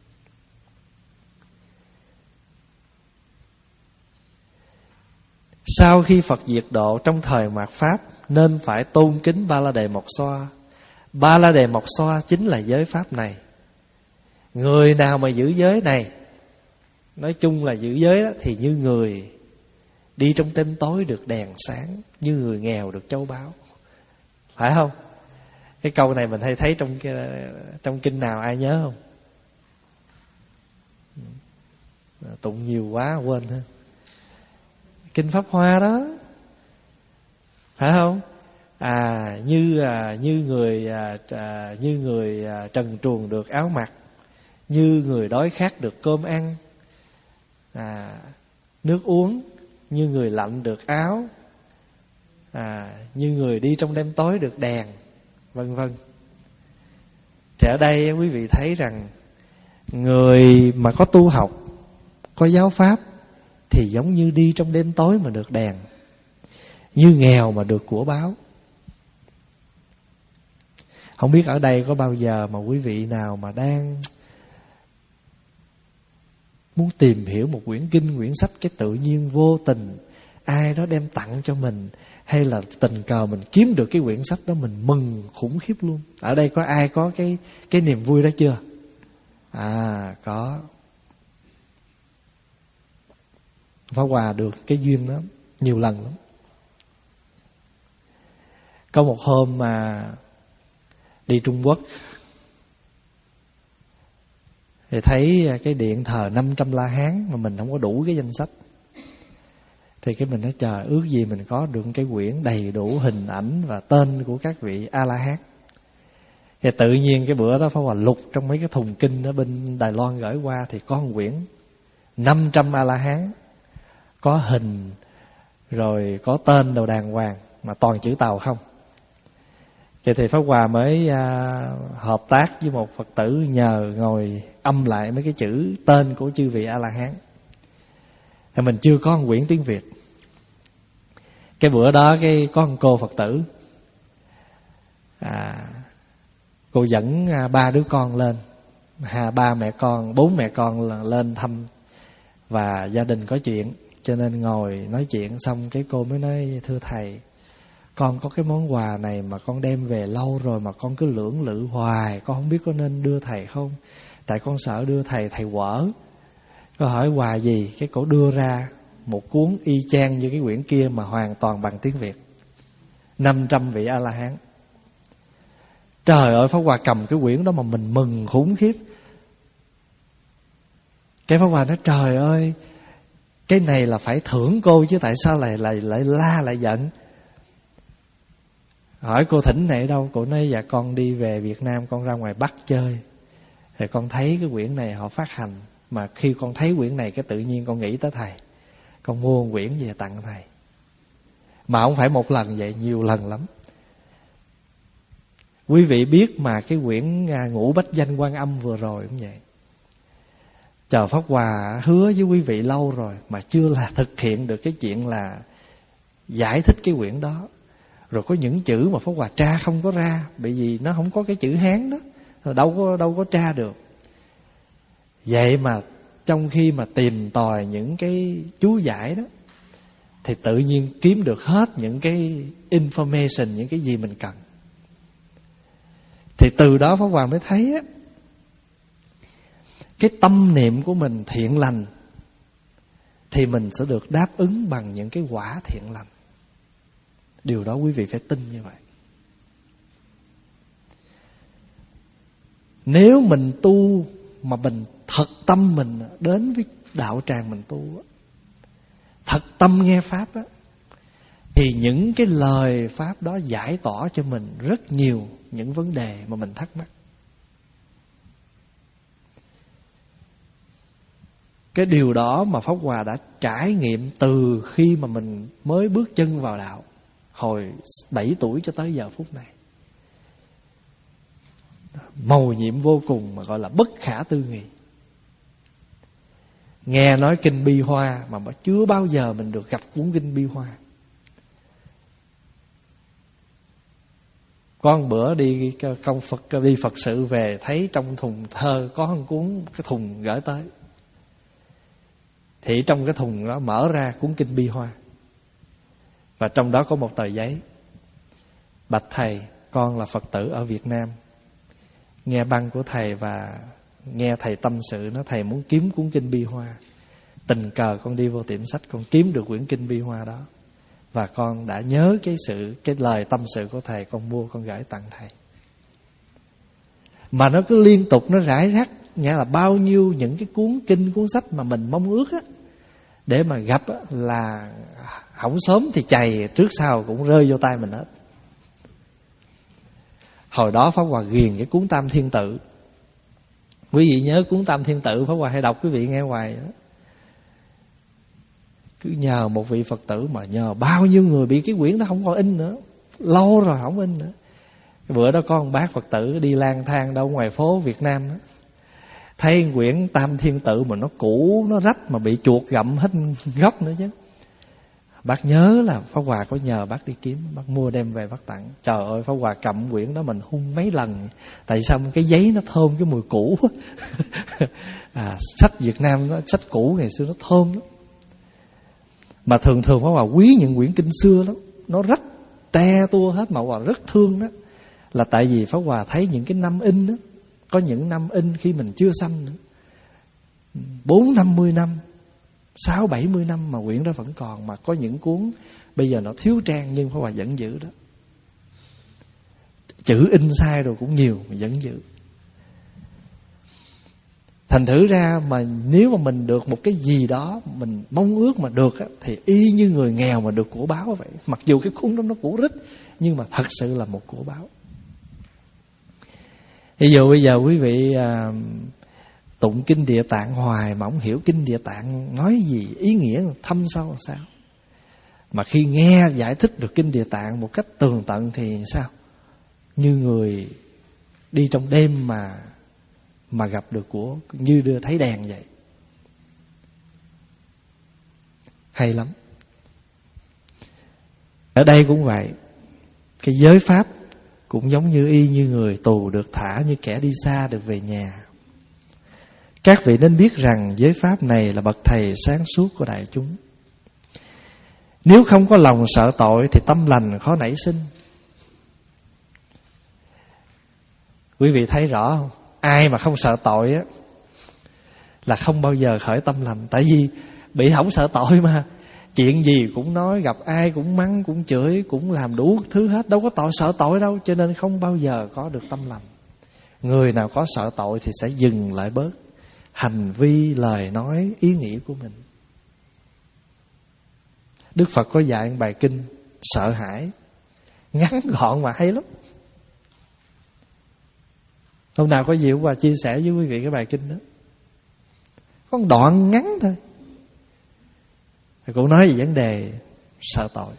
Sau khi Phật diệt độ trong thời mạt Pháp, nên phải tôn kính Balademoksa. Balademoksa chính là giới Pháp này. Người nào mà giữ giới này, nói chung là giữ giới đó, thì như người đi trong đêm tối được đèn sáng, như người nghèo được châu báu. Phải không? Cái câu này mình hay thấy trong trong kinh nào ai nhớ không? Tụng nhiều quá quên ha. Kinh Pháp Hoa đó, phải không? À như à, như người à, à, như người à, trần truồng được áo mặc, như người đói khát được cơm ăn, à, nước uống, như người lạnh được áo, à, như người đi trong đêm tối được đèn, vân vân. Thì ở đây quý vị thấy rằng người mà có tu học, có giáo pháp thì giống như đi trong đêm tối mà được đèn, như nghèo mà được của báo. Không biết ở đây có bao giờ mà quý vị nào mà đang muốn tìm hiểu một quyển kinh, quyển sách, cái tự nhiên vô tình ai đó đem tặng cho mình, hay là tình cờ mình kiếm được cái quyển sách đó, mình mừng khủng khiếp luôn. Ở đây có ai có cái cái niềm vui đó chưa? À có. Pháp Hòa được cái duyên đó nhiều lần lắm. Có một hôm mà đi Trung Quốc thì thấy cái điện thờ năm trăm La Hán mà mình không có đủ cái danh sách. Thì cái mình nói trời, ước gì mình có được cái quyển đầy đủ hình ảnh và tên của các vị A-la-hán. Thì tự nhiên cái bữa đó Pháp Hòa lục trong mấy cái thùng kinh ở bên Đài Loan gửi qua, thì có một quyển năm trăm A-la-hán, có hình rồi có tên đồ đàng hoàng, mà toàn chữ Tàu không. Vậy thì Pháp Hòa mới à, hợp tác với một Phật tử nhờ ngồi âm lại mấy cái chữ tên của chư vị A-la-hán. Thì mình chưa có một quyển tiếng Việt. Cái bữa đó cái có một cô Phật tử, à, cô dẫn à, ba đứa con lên, à, ba mẹ con, bốn mẹ con lên thăm, và gia đình có chuyện, cho nên ngồi nói chuyện xong cái cô mới nói: thưa thầy, con có cái món quà này mà con đem về lâu rồi mà con cứ lưỡng lự hoài, con không biết có nên đưa thầy không, tại con sợ đưa thầy thầy quở. Cô hỏi quà gì, cái cổ đưa ra một cuốn y chang như cái quyển kia mà hoàn toàn bằng tiếng Việt, năm trăm vị A-la-hán. Trời ơi, Pháp Hòa cầm cái quyển đó mà mình mừng khủng khiếp. Cái Pháp Hòa nói trời ơi, cái này là phải thưởng cô chứ, tại sao lại lại lại la lại giận. Hỏi cô thỉnh này ở đâu, cô nói dạ con đi về Việt Nam, con ra ngoài Bắc chơi, thì con thấy cái quyển này họ phát hành, mà khi con thấy quyển này cái tự nhiên con nghĩ tới thầy, con mua một quyển về tặng thầy. Mà không phải một lần vậy, nhiều lần lắm. Quý vị biết mà cái quyển Ngũ Bách Danh Quan Âm vừa rồi cũng vậy. Chờ Pháp Hòa hứa với quý vị lâu rồi mà chưa là thực hiện được cái chuyện là giải thích cái quyển đó. Rồi có những chữ mà Pháp Hòa tra không có ra, bởi vì nó không có cái chữ Hán đó, rồi đâu có đâu có tra được. Vậy mà trong khi mà tìm tòi những cái chú giải đó, thì tự nhiên kiếm được hết những cái information, những cái gì mình cần. Thì từ đó Pháp Hòa mới thấy á, cái tâm niệm của mình thiện lành thì mình sẽ được đáp ứng bằng những cái quả thiện lành. Điều đó quý vị phải tin như vậy. Nếu mình tu mà mình thật tâm mình đến với đạo tràng mình tu, thật tâm nghe Pháp á, thì những cái lời Pháp đó giải tỏa cho mình rất nhiều những vấn đề mà mình thắc mắc. Cái điều đó mà Pháp Hòa đã trải nghiệm từ khi mà mình mới bước chân vào đạo, hồi bảy tuổi cho tới giờ phút này. Mầu nhiệm vô cùng mà gọi là bất khả tư nghị. Nghe nói kinh Bi Hoa mà chưa bao giờ mình được gặp cuốn kinh Bi Hoa. Có một bữa đi công Phật đi Phật sự về, thấy trong thùng thơ có một cuốn, cái thùng gửi tới, thì trong cái thùng đó mở ra cuốn Kinh Bi Hoa, và trong đó có một tờ giấy: bạch thầy, con là Phật tử ở Việt Nam, nghe băng của thầy và nghe thầy tâm sự, nói thầy muốn kiếm cuốn Kinh Bi Hoa. Tình cờ con đi vô tiệm sách, con kiếm được quyển Kinh Bi Hoa đó, và con đã nhớ cái sự cái lời tâm sự của thầy, con mua, con gửi tặng thầy. Mà nó cứ liên tục nó rải rác, nghĩa là bao nhiêu những cái cuốn kinh, cuốn sách mà mình mong ước á, để mà gặp á, là hỏng sớm thì chày, trước sau cũng rơi vô tay mình hết. Hồi đó Pháp Hòa ghiền cái cuốn Tam Thiên Tự. Quý vị nhớ cuốn Tam Thiên Tự Pháp Hòa hay đọc, quý vị nghe hoài đó. Cứ nhờ một vị Phật tử mà nhờ bao nhiêu người bị cái quyển đó không còn in nữa, lâu rồi không in nữa. Cái bữa đó có một bác Phật tử đi lang thang đâu ngoài phố Việt Nam đó, thấy quyển Tam Thiên Tự mà nó cũ, nó rách, mà bị chuột gặm hết gốc nữa chứ. Bác nhớ là Pháp Hòa có nhờ bác đi kiếm, bác mua đem về bác tặng. Trời ơi, Pháp Hòa cầm quyển đó mình hung mấy lần. Tại sao cái giấy nó thơm cái mùi cũ. À, sách Việt Nam đó, sách cũ ngày xưa nó thơm lắm. Mà thường thường Pháp Hòa quý những quyển kinh xưa lắm, nó rách te tua hết, mà Pháp Hòa rất thương đó. Là tại vì Pháp Hòa thấy những cái năm in đó, có những năm in khi mình chưa sanh nữa, bốn năm mươi năm, sáu bảy mươi năm mà quyển đó vẫn còn. Mà có những cuốn bây giờ nó thiếu trang nhưng Pháp Hòa vẫn giữ đó. Chữ in sai rồi cũng nhiều mà vẫn giữ. Thành thử ra mà nếu mà mình được một cái gì đó mình mong ước mà được á, thì y như người nghèo mà được của báo vậy. Mặc dù cái cuốn đó nó cũ rích, nhưng mà thật sự là một của báo. Ví dụ bây giờ quý vị à, tụng Kinh Địa Tạng hoài mà không hiểu Kinh Địa Tạng nói gì, ý nghĩa thâm sâu làm sao. Mà khi nghe giải thích được Kinh Địa Tạng một cách tường tận thì sao? Như người đi trong đêm mà mà gặp được của, như đưa thấy đèn vậy. Hay lắm. Ở đây cũng vậy. Cái giới pháp cũng giống như y như người tù được thả, như kẻ đi xa được về nhà. Các vị nên biết rằng giới pháp này là bậc thầy sáng suốt của đại chúng. Nếu không có lòng sợ tội thì tâm lành khó nảy sinh. Quý vị thấy rõ không? Ai mà không sợ tội á là không bao giờ khởi tâm lành. Tại vì bị không sợ tội mà, chuyện gì cũng nói, gặp ai cũng mắng, cũng chửi, cũng làm đủ thứ hết, đâu có tội sợ tội đâu. Cho nên không bao giờ có được tâm lành. Người nào có sợ tội thì sẽ dừng lại bớt hành vi, lời nói, ý nghĩ của mình. Đức Phật có dạy một bài kinh sợ hãi, ngắn gọn mà hay lắm. Hôm nào có gì cũng qua chia sẻ với quý vị cái bài kinh đó. Có một đoạn ngắn thôi. Cũng nói về vấn đề sợ tội.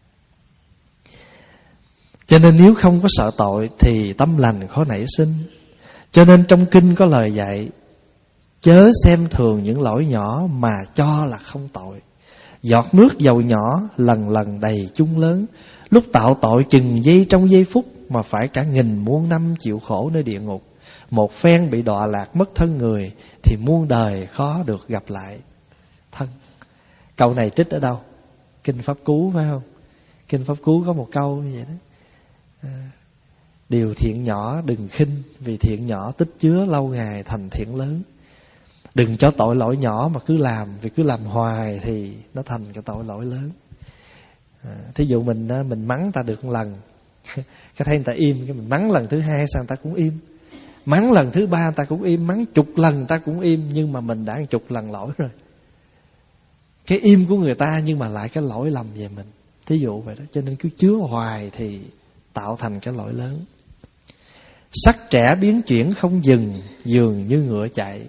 Cho nên nếu không có sợ tội thì tâm lành khó nảy sinh. Cho nên trong kinh có lời dạy: chớ xem thường những lỗi nhỏ mà cho là không tội. Giọt nước dầu nhỏ lần lần đầy chung lớn. Lúc tạo tội chừng giây trong giây phút mà phải cả nghìn muôn năm chịu khổ nơi địa ngục. Một phen bị đọa lạc mất thân người thì muôn đời khó được gặp lại thân. Câu này trích ở đâu? Kinh Pháp Cú phải không? Kinh Pháp Cú có một câu như vậy đó. À, điều thiện nhỏ đừng khinh, vì thiện nhỏ tích chứa lâu ngày thành thiện lớn. Đừng cho tội lỗi nhỏ mà cứ làm, vì cứ làm hoài thì nó thành cái tội lỗi lớn. À, thí dụ mình mình mắng ta được một lần, cái thấy người ta im, cái mình mắng lần thứ hai sao người ta cũng im, mắng lần thứ ba người ta cũng im, mắng chục lần người ta cũng im, nhưng mà mình đã chục lần lỗi rồi. Cái im của người ta nhưng mà lại cái lỗi lầm về mình. Thí dụ vậy đó. Cho nên cứ chứa hoài thì tạo thành cái lỗi lớn. Sắc trẻ biến chuyển không dừng, dường như ngựa chạy.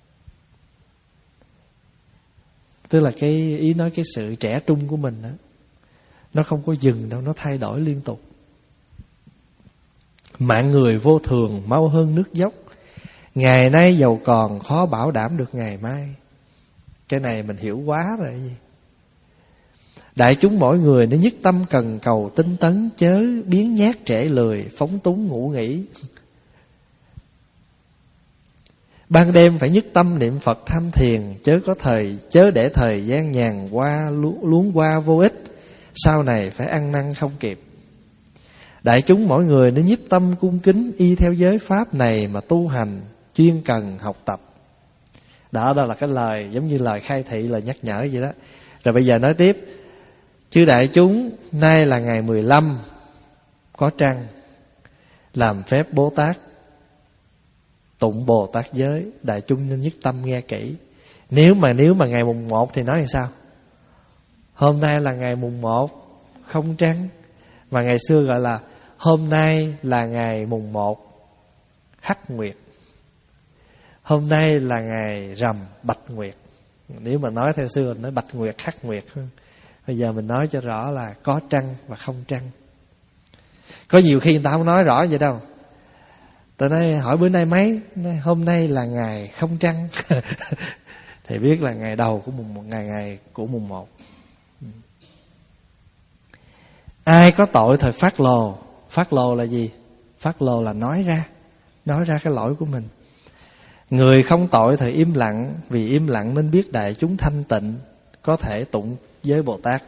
Tức là cái ý nói cái sự trẻ trung của mình đó, nó không có dừng đâu, nó thay đổi liên tục. Mạng người vô thường mau hơn nước dốc. Ngày nay giàu còn khó bảo đảm được ngày mai. Cái này mình hiểu quá rồi gì. Đại chúng mỗi người nếu nhất tâm cần cầu tinh tấn, chớ biến nhát trễ lười, phóng túng ngủ nghỉ. Ban đêm phải nhất tâm niệm Phật tham thiền, chớ có thời chớ để thời gian nhàn qua luống qua vô ích, sau này phải ăn năn không kịp. Đại chúng mỗi người nên nhiếp tâm cung kính, y theo giới pháp này mà tu hành, chuyên cần học tập. Đó, đó là cái lời giống như lời khai thị, lời nhắc nhở vậy đó. Rồi bây giờ nói tiếp: chư đại chúng, nay là ngày mười lăm có trăng, làm phép Bồ Tát tụng Bồ Tát giới. Đại chúng nên nhất tâm nghe kỹ. Nếu mà nếu mà ngày mùng một thì nói làm sao? Hôm nay là ngày mùng một không trăng, mà ngày xưa gọi là hôm nay là ngày mùng một hắc nguyệt, hôm nay là ngày rằm bạch nguyệt. Nếu mà nói theo xưa nói bạch nguyệt hắc nguyệt. Bây giờ mình nói cho rõ là có trăng và không trăng. Có nhiều khi người ta không nói rõ vậy đâu. Tôi nói hỏi bữa nay mấy, nói, hôm nay là ngày không trăng. Thì biết là ngày đầu của mùng một, ngày ngày của mùng một. Ai có tội thời phát lồ. Phát lồ là gì? Phát lồ là nói ra, nói ra cái lỗi của mình. Người không tội thời im lặng, vì im lặng nên biết đại chúng thanh tịnh, có thể tụng giới Bồ Tát.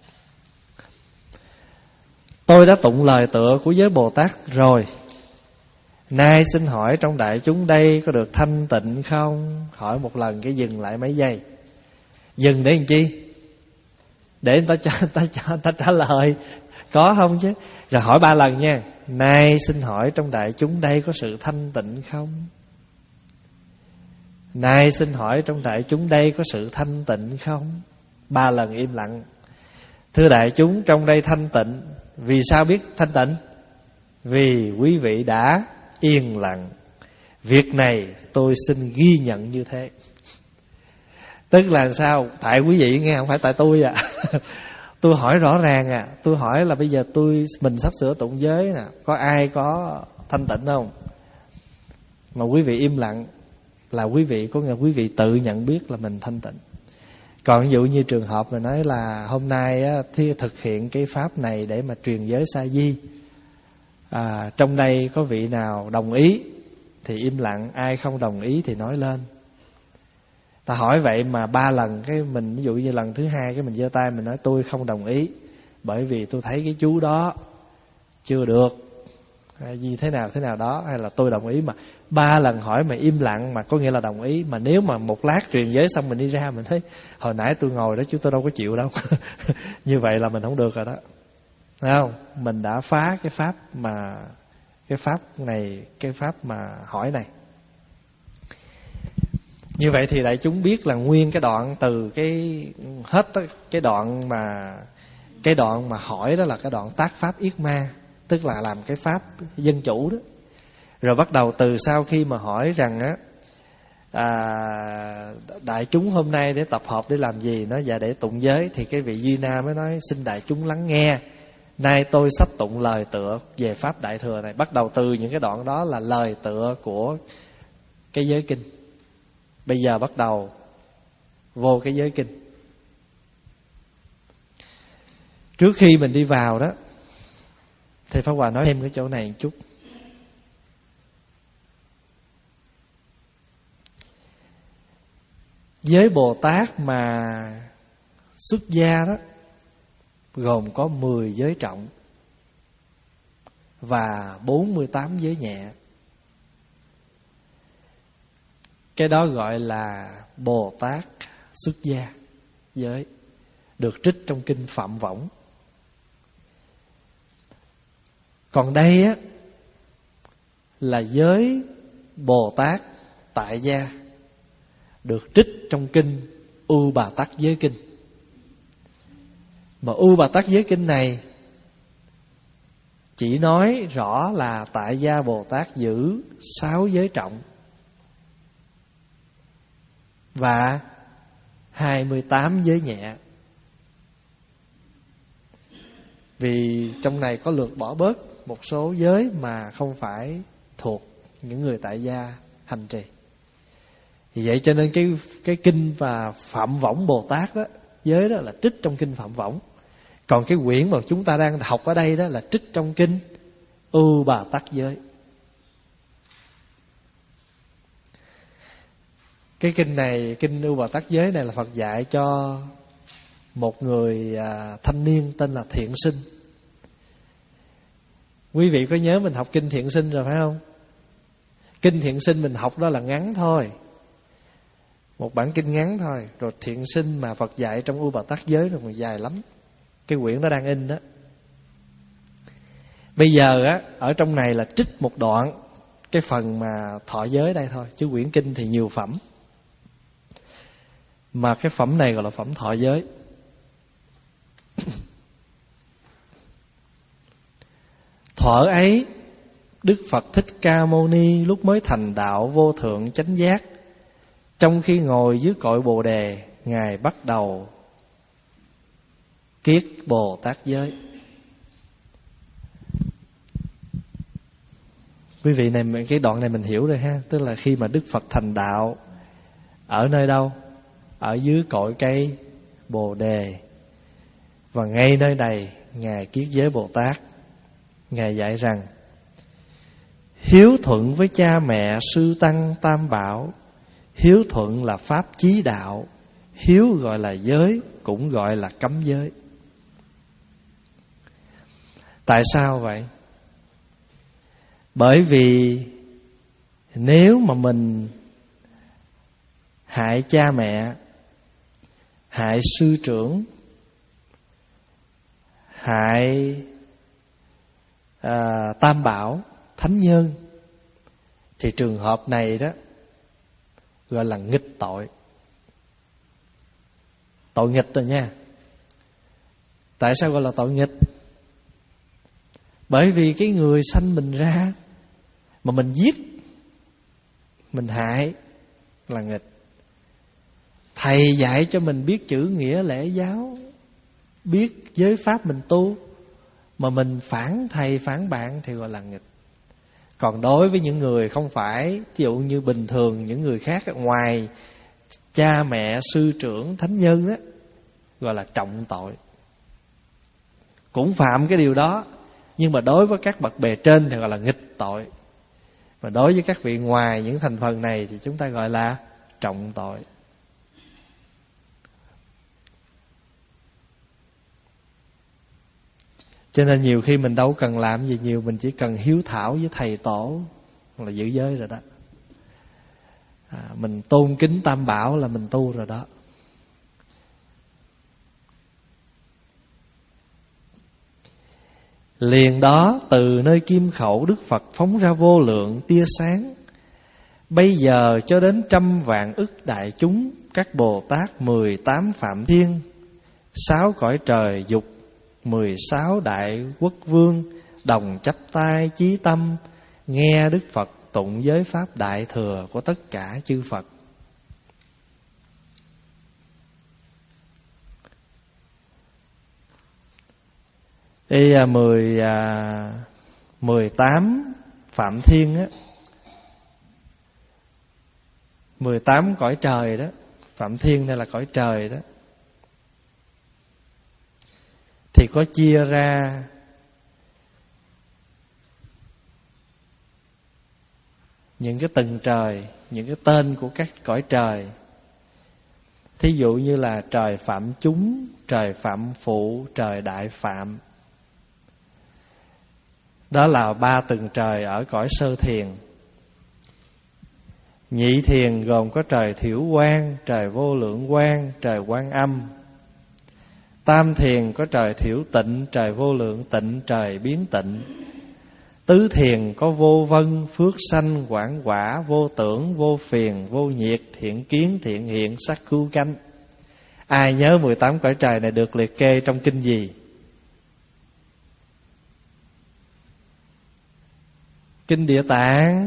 Tôi đã tụng lời tựa của giới Bồ Tát rồi, nay xin hỏi trong đại chúng đây có được thanh tịnh không? Hỏi một lần cái dừng lại mấy giây. Dừng để làm chi? Để người ta cho, người ta, cho, người ta trả lời. Có không chứ? Rồi hỏi ba lần nha. Nay xin hỏi trong đại chúng đây có sự thanh tịnh không? Nay xin hỏi trong đại chúng đây có sự thanh tịnh không? Ba lần im lặng. Thưa đại chúng, trong đây thanh tịnh. Vì sao biết thanh tịnh? Vì quý vị đã yên lặng. Việc này tôi xin ghi nhận như thế. Tức là sao? Tại quý vị nghe, không phải tại tôi à. Tôi hỏi rõ ràng à. Tôi hỏi là bây giờ tôi mình sắp sửa tụng giới nè, có ai có thanh tịnh không? Mà quý vị im lặng là quý vị có nghĩa quý vị tự nhận biết là mình thanh tịnh. Còn ví dụ như trường hợp mà nói là hôm nay á, thì thực hiện cái pháp này để mà truyền giới sa di, à, trong đây có vị nào đồng ý thì im lặng, ai không đồng ý thì nói lên. Ta hỏi vậy mà ba lần, cái mình ví dụ như lần thứ hai cái mình giơ tay mình nói tôi không đồng ý, bởi vì tôi thấy cái chú đó chưa được, hay gì thế nào thế nào đó, hay là tôi đồng ý. Mà ba lần hỏi mà im lặng mà có nghĩa là đồng ý. Mà nếu mà một lát truyền giới xong mình đi ra mình thấy hồi nãy tôi ngồi đó chứ tôi đâu có chịu đâu. Như vậy là mình không được rồi đó. Thấy không? Mình đã phá cái pháp mà cái pháp này, cái pháp mà hỏi này. Như vậy thì đại chúng biết là nguyên cái đoạn từ cái hết cái đoạn mà cái đoạn mà hỏi đó là cái đoạn tác pháp yết ma, tức là làm cái pháp dân chủ đó. Rồi bắt đầu từ sau khi mà hỏi rằng á, à, đại chúng hôm nay để tập hợp để làm gì, nó dạ để tụng giới, thì cái vị Duy Na mới nói xin đại chúng lắng nghe. Nay tôi sắp tụng lời tựa về pháp đại thừa này. Bắt đầu từ những cái đoạn đó là lời tựa của cái giới kinh. Bây giờ bắt đầu vô cái giới kinh. Trước khi mình đi vào đó thì Pháp Hòa nói thêm cái chỗ này một chút. Giới Bồ Tát mà xuất gia đó gồm có mười giới trọng và bốn mươi tám giới nhẹ. Cái đó gọi là Bồ Tát xuất gia giới, được trích trong kinh Phạm Võng. Còn đây á là giới Bồ Tát tại gia, được trích trong kinh U Bà Tát Giới Kinh. Mà U Bà Tát Giới Kinh này chỉ nói rõ là tại gia Bồ Tát giữ sáu giới trọng và hai mươi tám giới nhẹ. Vì trong này có lược bỏ bớt một số giới mà không phải thuộc những người tại gia hành trì. Vì vậy cho nên cái cái kinh và Phạm Võng Bồ Tát đó, giới đó là trích trong kinh Phạm Võng. Còn cái quyển mà chúng ta đang học ở đây đó là trích trong kinh Ưu Bà Tắc Giới. Cái kinh này, kinh Ưu Bà Tắc Giới này là Phật dạy cho một người à, thanh niên tên là Thiện Sinh. Quý vị có nhớ mình học kinh Thiện Sinh rồi phải không? Kinh Thiện Sinh mình học đó là ngắn thôi, một bản kinh ngắn thôi. Rồi Thiện Sinh mà Phật dạy trong Ưu Bà Tắc Giới rồi còn dài lắm. Cái quyển nó đang in đó. Bây giờ á, ở trong này là trích một đoạn cái phần mà thọ giới đây thôi, chứ quyển kinh thì nhiều phẩm. Mà cái phẩm này gọi là phẩm thọ giới. Thuở ấy, Đức Phật Thích Ca Mâu Ni lúc mới thành đạo vô thượng chánh giác, trong khi ngồi dưới cội Bồ Đề, Ngài bắt đầu kiết Bồ Tát giới. Quý vị này, cái đoạn này mình hiểu rồi ha. Tức là khi mà Đức Phật thành đạo, ở nơi đâu? Ở dưới cội cây Bồ Đề. Và ngay nơi này Ngài kiết giới Bồ Tát. Ngài dạy rằng hiếu thuận với cha mẹ, sư tăng, tam bảo. Hiếu thuận là pháp chí đạo. Hiếu gọi là giới, cũng gọi là cấm giới. Tại sao vậy? Bởi vì nếu mà mình hại cha mẹ, hại sư trưởng, hại à, tam bảo, thánh nhân, thì trường hợp này đó gọi là nghịch tội. Tội nghịch rồi nha. Tại sao gọi là tội nghịch? Bởi vì cái người sanh mình ra mà mình giết, mình hại là nghịch. Thầy dạy cho mình biết chữ nghĩa lễ giáo, biết giới pháp mình tu, mà mình phản thầy phản bạn thì gọi là nghịch. Còn đối với những người không phải, ví dụ như bình thường những người khác ngoài cha mẹ, sư trưởng, thánh nhân đó, gọi là trọng tội. Cũng phạm cái điều đó, nhưng mà đối với các bậc bề trên thì gọi là nghịch tội. Mà đối với các vị ngoài những thành phần này thì chúng ta gọi là trọng tội. Cho nên nhiều khi mình đâu cần làm gì nhiều, mình chỉ cần hiếu thảo với thầy tổ là giữ giới rồi đó. à, Mình tôn kính tam bảo là mình tu rồi đó. Liền đó từ nơi kim khẩu Đức Phật phóng ra vô lượng tia sáng. Bây giờ cho đến trăm vạn ức đại chúng, các Bồ Tát mười tám Phạm Thiên, sáu cõi trời dục, mười sáu đại quốc vương, đồng chắp tay chí tâm, nghe Đức Phật tụng giới pháp đại thừa của tất cả chư Phật. Đây à, mười, à, mười tám Phạm Thiên á, mười tám cõi trời đó. Phạm Thiên đây là cõi trời đó. Thì có chia ra những cái tầng trời, những cái tên của các cõi trời. Thí dụ như là trời Phạm Chúng, trời Phạm Phụ, trời Đại Phạm. Đó là ba tầng trời ở cõi sơ thiền. Nhị thiền gồm có trời Thiểu Quang, trời Vô Lượng Quang, trời Quan Âm. Tam thiền có trời Thiểu Tịnh, trời Vô Lượng Tịnh, trời Biến Tịnh. Tứ thiền có Vô Vân, Phước Sanh, Quảng Quả, Vô Tưởng, Vô Phiền, Vô Nhiệt, Thiện Kiến, Thiện Hiện, Sắc Khu Canh. Ai nhớ mười tám cõi trời này được liệt kê trong kinh gì? Kinh Địa Tạng.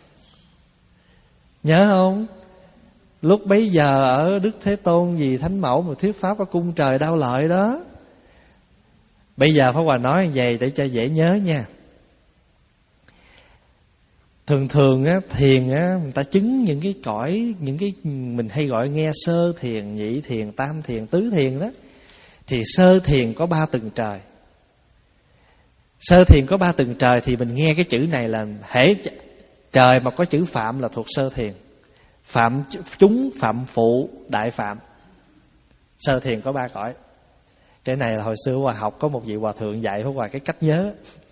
Nhớ không? Lúc bấy giờ ở Đức Thế Tôn vì Thánh Mẫu mà thuyết pháp ở cung trời Đao Lợi đó. Bây giờ Pháp Hòa nói như vậy để cho dễ nhớ nha. Thường thường á, thiền á, người ta chứng những cái cõi, những cái mình hay gọi nghe sơ thiền, nhị thiền, tam thiền, tứ thiền đó. Thì sơ thiền có ba tầng trời. Sơ thiền có ba tầng trời thì mình nghe cái chữ này là hễ trời mà có chữ phạm là thuộc sơ thiền. Phạm chúng, phạm phụ, đại phạm. Sơ thiền có ba cõi. Cái này là hồi xưa Hòa học có một vị hòa thượng dạy Pháp Hòa cái cách nhớ.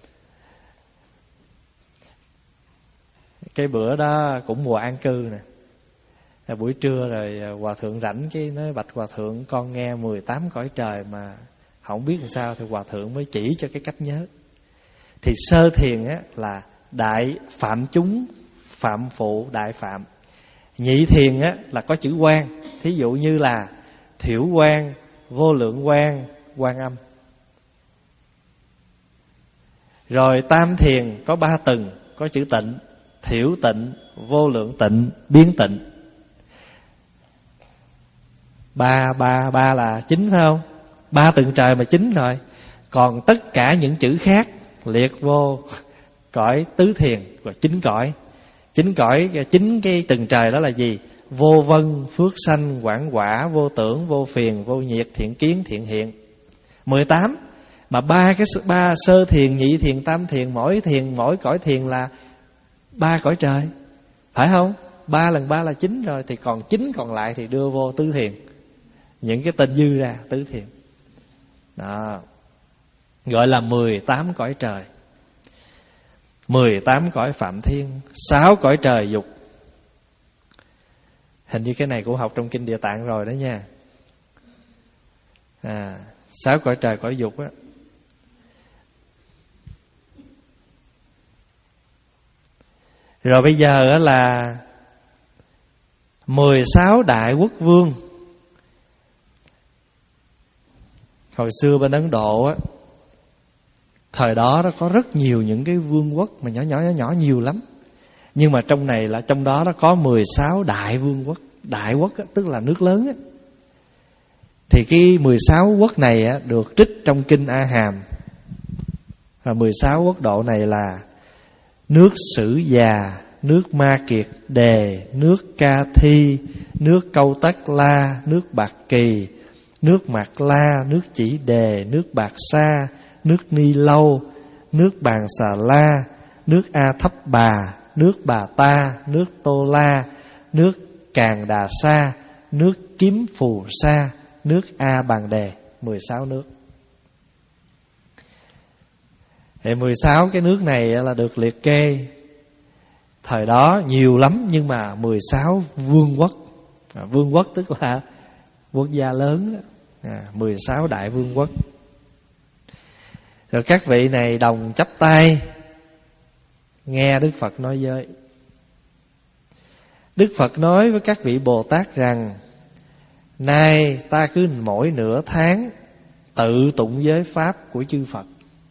Cái bữa đó cũng mùa an cư nè, là buổi trưa rồi Hòa thượng rảnh cái nói bạch Hòa thượng con nghe mười tám cõi trời mà không biết làm sao, thì Hòa thượng mới chỉ cho cái cách nhớ. Thì sơ thiền á là đại phạm chúng, phạm phụ, đại phạm. Nhị thiền á là có chữ quan, thí dụ như là thiểu quan, vô lượng quan, quan âm. Rồi tam thiền có ba tầng, có chữ tịnh, thiểu tịnh, vô lượng tịnh, biến tịnh. Ba, ba, ba là chín phải không? Ba tầng trời mà chín rồi. Còn tất cả những chữ khác liệt vô cõi tứ thiền và chín cõi. Chín cõi, chín cái tầng trời đó là gì? Vô vân, phước sanh, quảng quả, vô tưởng, vô phiền, vô nhiệt, thiện kiến, thiện hiện. Mười tám. Mà ba cái ba sơ thiền, nhị thiền, tam thiền, mỗi thiền, mỗi cõi thiền là ba cõi trời, phải không? Ba lần ba là chín rồi, thì còn chín còn lại thì đưa vô tứ thiền. Những cái tên dư ra tứ thiền. Đó, gọi là mười tám cõi trời. Mười tám cõi phạm thiên, sáu cõi trời dục. Hình như cái này cũng học trong Kinh Địa Tạng rồi đó nha. À, sáu cõi trời cõi dục á. Rồi bây giờ là mười sáu đại quốc vương. Hồi xưa bên Ấn Độ á, thời đó nó có rất nhiều những cái vương quốc mà nhỏ nhỏ nhỏ nhỏ nhiều lắm. Nhưng mà trong này là trong đó nó có mười sáu đại vương quốc. Đại quốc á, tức là nước lớn á. Thì cái mười sáu quốc này á, được trích trong Kinh A Hàm. Và mười sáu quốc độ này là nước Sử Già, nước Ma Kiệt Đề, nước Ca Thi, nước Câu Tất La, nước Bạc Kỳ, nước Mạc La, nước Chỉ Đề, nước Bạc Sa, nước Ni Lâu, nước Bàn Xà La, nước A Thấp Bà, nước Bà Ta, nước Tô La, nước Càn Đà Sa, nước Kiếm Phù Sa, nước A Bàn Đề. Mười sáu nước. Thì mười sáu cái nước này là được liệt kê. Thời đó nhiều lắm, nhưng mà mười sáu vương quốc. à, Vương quốc tức là quốc gia lớn. à, mười sáu đại vương quốc. Rồi các vị này đồng chắp tay nghe Đức Phật nói giới. Đức Phật nói với các vị Bồ Tát rằng: nay ta cứ mỗi nửa tháng tự tụng giới pháp của chư Phật.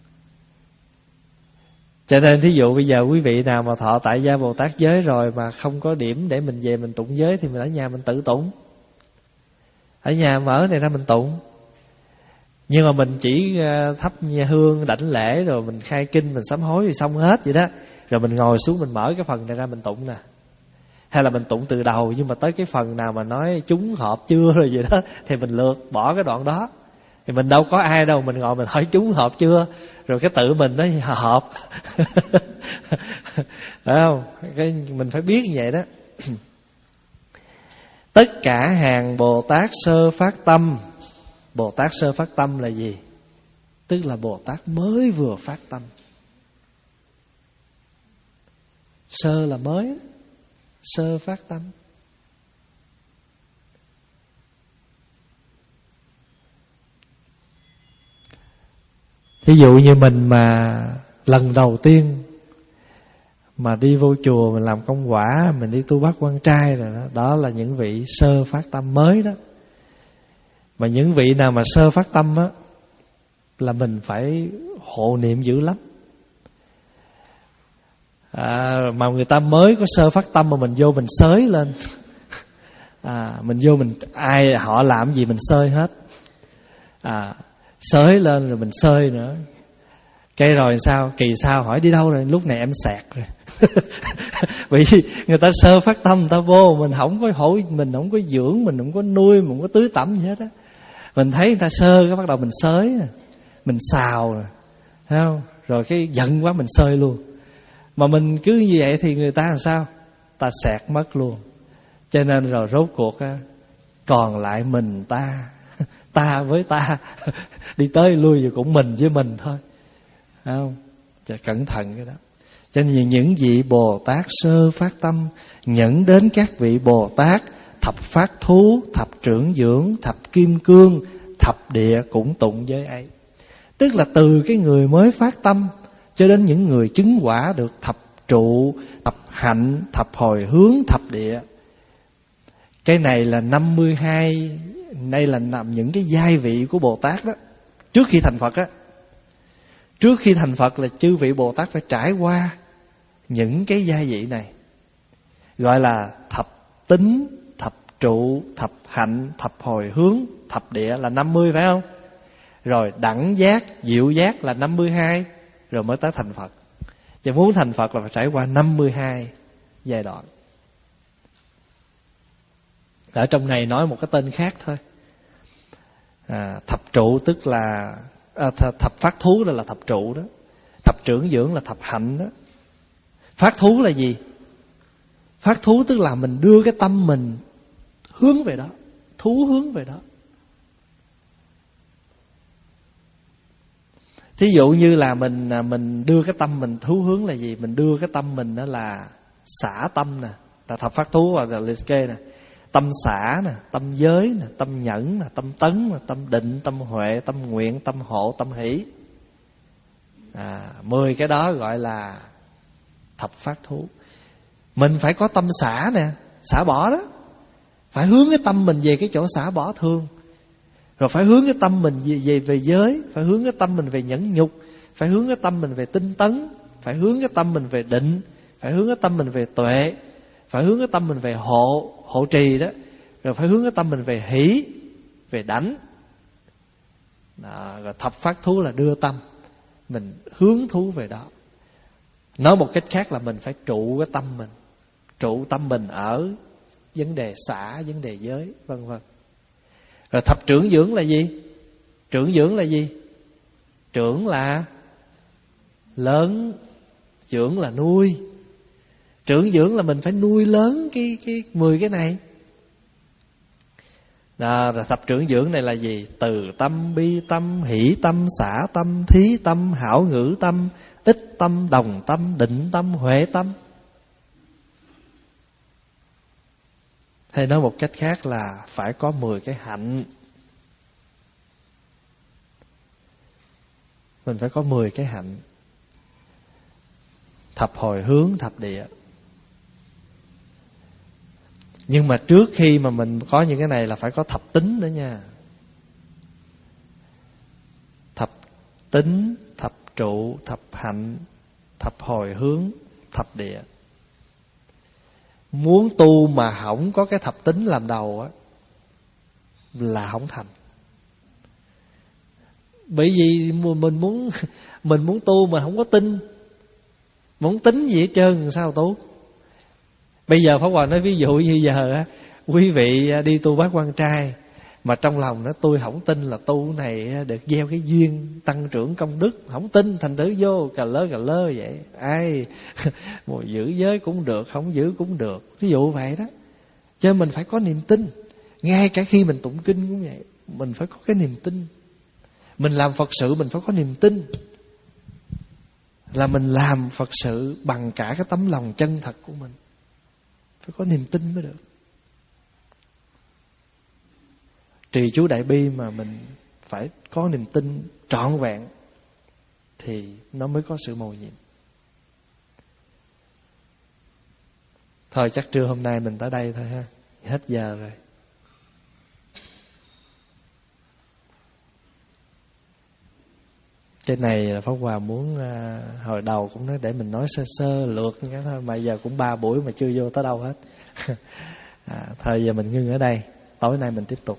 Cho nên thí dụ bây giờ quý vị nào mà thọ tại gia Bồ Tát giới rồi mà không có điểm để mình về mình tụng giới, thì mình ở nhà mình tự tụng. Ở nhà mở này ra mình tụng. Nhưng mà mình chỉ thắp hương đảnh lễ rồi mình khai kinh, mình sám hối thì xong hết vậy đó. Rồi mình ngồi xuống mình mở cái phần này ra mình tụng nè. Hay là mình tụng từ đầu, nhưng mà tới cái phần nào mà nói chúng hợp chưa rồi vậy đó thì mình lượt bỏ cái đoạn đó. Thì mình đâu có ai đâu, mình ngồi mình hỏi chúng hợp chưa, rồi cái tự mình nói hợp. Phải không? Cái mình phải biết như vậy đó. Tất cả hàng Bồ Tát sơ phát tâm. Bồ Tát sơ phát tâm là gì? Tức là Bồ Tát mới vừa phát tâm. Sơ là mới, sơ phát tâm. Thí dụ như mình mà lần đầu tiên mà đi vô chùa mình làm công quả, mình đi tu bát quan trai rồi đó, đó là những vị sơ phát tâm mới đó. Mà những vị nào mà sơ phát tâm á là mình phải hộ niệm dữ lắm. À, mà người ta mới có sơ phát tâm mà mình vô mình xới lên. À, mình vô mình ai họ làm gì mình xơi hết. À, xới lên rồi mình xơi nữa. Cái rồi sao? Kỳ sau hỏi đi đâu rồi? Lúc này em sẹt rồi. Vì người ta sơ phát tâm, người ta vô mình không có hỗ, mình không có dưỡng, mình không có nuôi, mình không có tưới tẩm gì hết á. Mình thấy người ta sơ cái bắt đầu mình xới, mình xào rồi, thấy không? Rồi cái giận quá mình xơi luôn. Mà mình cứ như vậy thì người ta làm sao? Ta xẹt mất luôn. Cho nên rồi rốt cuộc á, còn lại mình ta, ta với ta, đi tới lui rồi cũng mình với mình thôi, thấy không? Cho cẩn thận cái đó. Cho nên những vị Bồ Tát sơ phát tâm nhận đến các vị Bồ Tát thập phát thú, thập trưởng dưỡng, thập kim cương, thập địa cũng tụng giới ấy. Tức là từ cái người mới phát tâm cho đến những người chứng quả được thập trụ, thập hạnh, thập hồi hướng, thập địa. Cái này là năm mươi hai, đây là nằm những cái giai vị của Bồ Tát đó. Trước khi thành Phật á, trước khi thành Phật là chư vị Bồ Tát phải trải qua những cái giai vị này, gọi là thập tính, thập trụ, thập hạnh, thập hồi hướng, thập địa là năm mươi, phải không? Rồi đẳng giác, diệu giác là năm mươi hai, rồi mới tới thành Phật. Chứ muốn thành Phật là phải trải qua năm mươi hai giai đoạn. Ở trong này nói một cái tên khác thôi. à, Thập trụ tức là à, th- Thập phát thú đó là thập trụ đó. Thập trưởng dưỡng là thập hạnh đó. Phát thú là gì? Phát thú tức là mình đưa cái tâm mình hướng về đó, thú hướng về đó. Thí dụ như là mình mình đưa cái tâm mình thú hướng là gì? Mình đưa cái tâm mình đó là xả tâm nè, là thập phát thú hoặc là liệt kê nè. Tâm xả nè, tâm giới nè, tâm nhẫn nè, tâm tấn nè, tâm định, tâm huệ, tâm nguyện, tâm hộ, tâm hỷ. À, mười cái đó gọi là thập phát thú. Mình phải có tâm xả nè, xả bỏ đó. Phải hướng cái tâm mình về cái chỗ xả bỏ thương. Rồi phải hướng cái tâm mình về, về, về giới. Phải hướng cái tâm mình về nhẫn nhục. Phải hướng cái tâm mình về tinh tấn. Phải hướng cái tâm mình về định. Phải hướng cái tâm mình về tuệ. Phải hướng cái tâm mình về hộ, hộ trì đó. Rồi phải hướng cái tâm mình về hỷ, về đảnh. Đó, rồi thập phát thú là đưa tâm mình hướng thú về đó. Nói một cách khác là mình phải trụ cái tâm mình, trụ tâm mình ở vấn đề xả, vấn đề giới, vân vân. Rồi thập trưởng dưỡng là gì? Trưởng dưỡng là gì? Trưởng là lớn, dưỡng là nuôi. Trưởng dưỡng là mình phải nuôi lớn cái cái mười cái này. Đó, rồi thập trưởng dưỡng này là gì? Từ tâm, bi tâm, hỷ tâm, xả tâm, thí tâm, hảo ngữ tâm, ích tâm, đồng tâm, định tâm, huệ tâm. Hay nói một cách khác là phải có mười cái hạnh. Mình phải có mười cái hạnh. Thập hồi hướng, thập địa. Nhưng mà trước khi mà mình có những cái này là phải có thập tính nữa nha. Thập tính, thập trụ, thập hạnh, thập hồi hướng, thập địa. Muốn tu mà không có cái thập tính làm đầu á là không thành. Bởi vì mình muốn mình muốn tu mà không có tin, muốn tính gì hết trơn sao tu. Bây giờ Pháp Hòa nói ví dụ như giờ á, quý vị đi tu Bát Quan Trai mà trong lòng nó tôi không tin là tu này được gieo cái duyên tăng trưởng công đức, không tin, thành thử vô cà lơ cà lơ vậy. Ai một giữ giới cũng được, không giữ cũng được, ví dụ vậy đó. Cho mình phải có niềm tin. Ngay cả khi mình tụng kinh cũng vậy, mình phải có cái niềm tin. Mình làm Phật sự mình phải có niềm tin là mình làm Phật sự bằng cả cái tấm lòng chân thật của mình. Phải có niềm tin mới được. Trì chú Đại Bi mà mình phải có niềm tin trọn vẹn thì nó mới có sự mầu nhiệm. Thôi chắc trưa hôm nay mình tới đây thôi ha. Hết giờ rồi. Cái này Pháp Hòa muốn uh, hồi đầu cũng nói để mình nói sơ sơ lược cái thôi, mà giờ cũng ba buổi mà chưa vô tới đâu hết. à, thôi giờ mình ngưng ở đây, tối nay mình tiếp tục.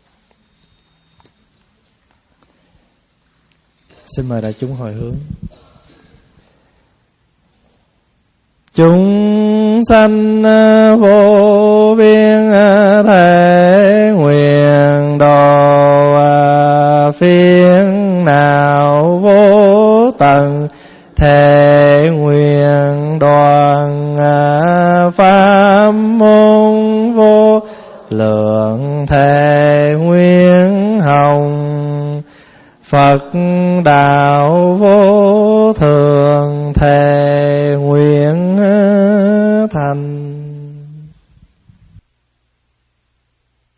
Xin mời đại chúng hồi hướng. Chúng sanh vô biên thể nguyện độ phiền não vô tận, thề nguyện đoàn pháp môn vô lượng, thề nguyện hồng Phật đạo vô thường, thề nguyện thành.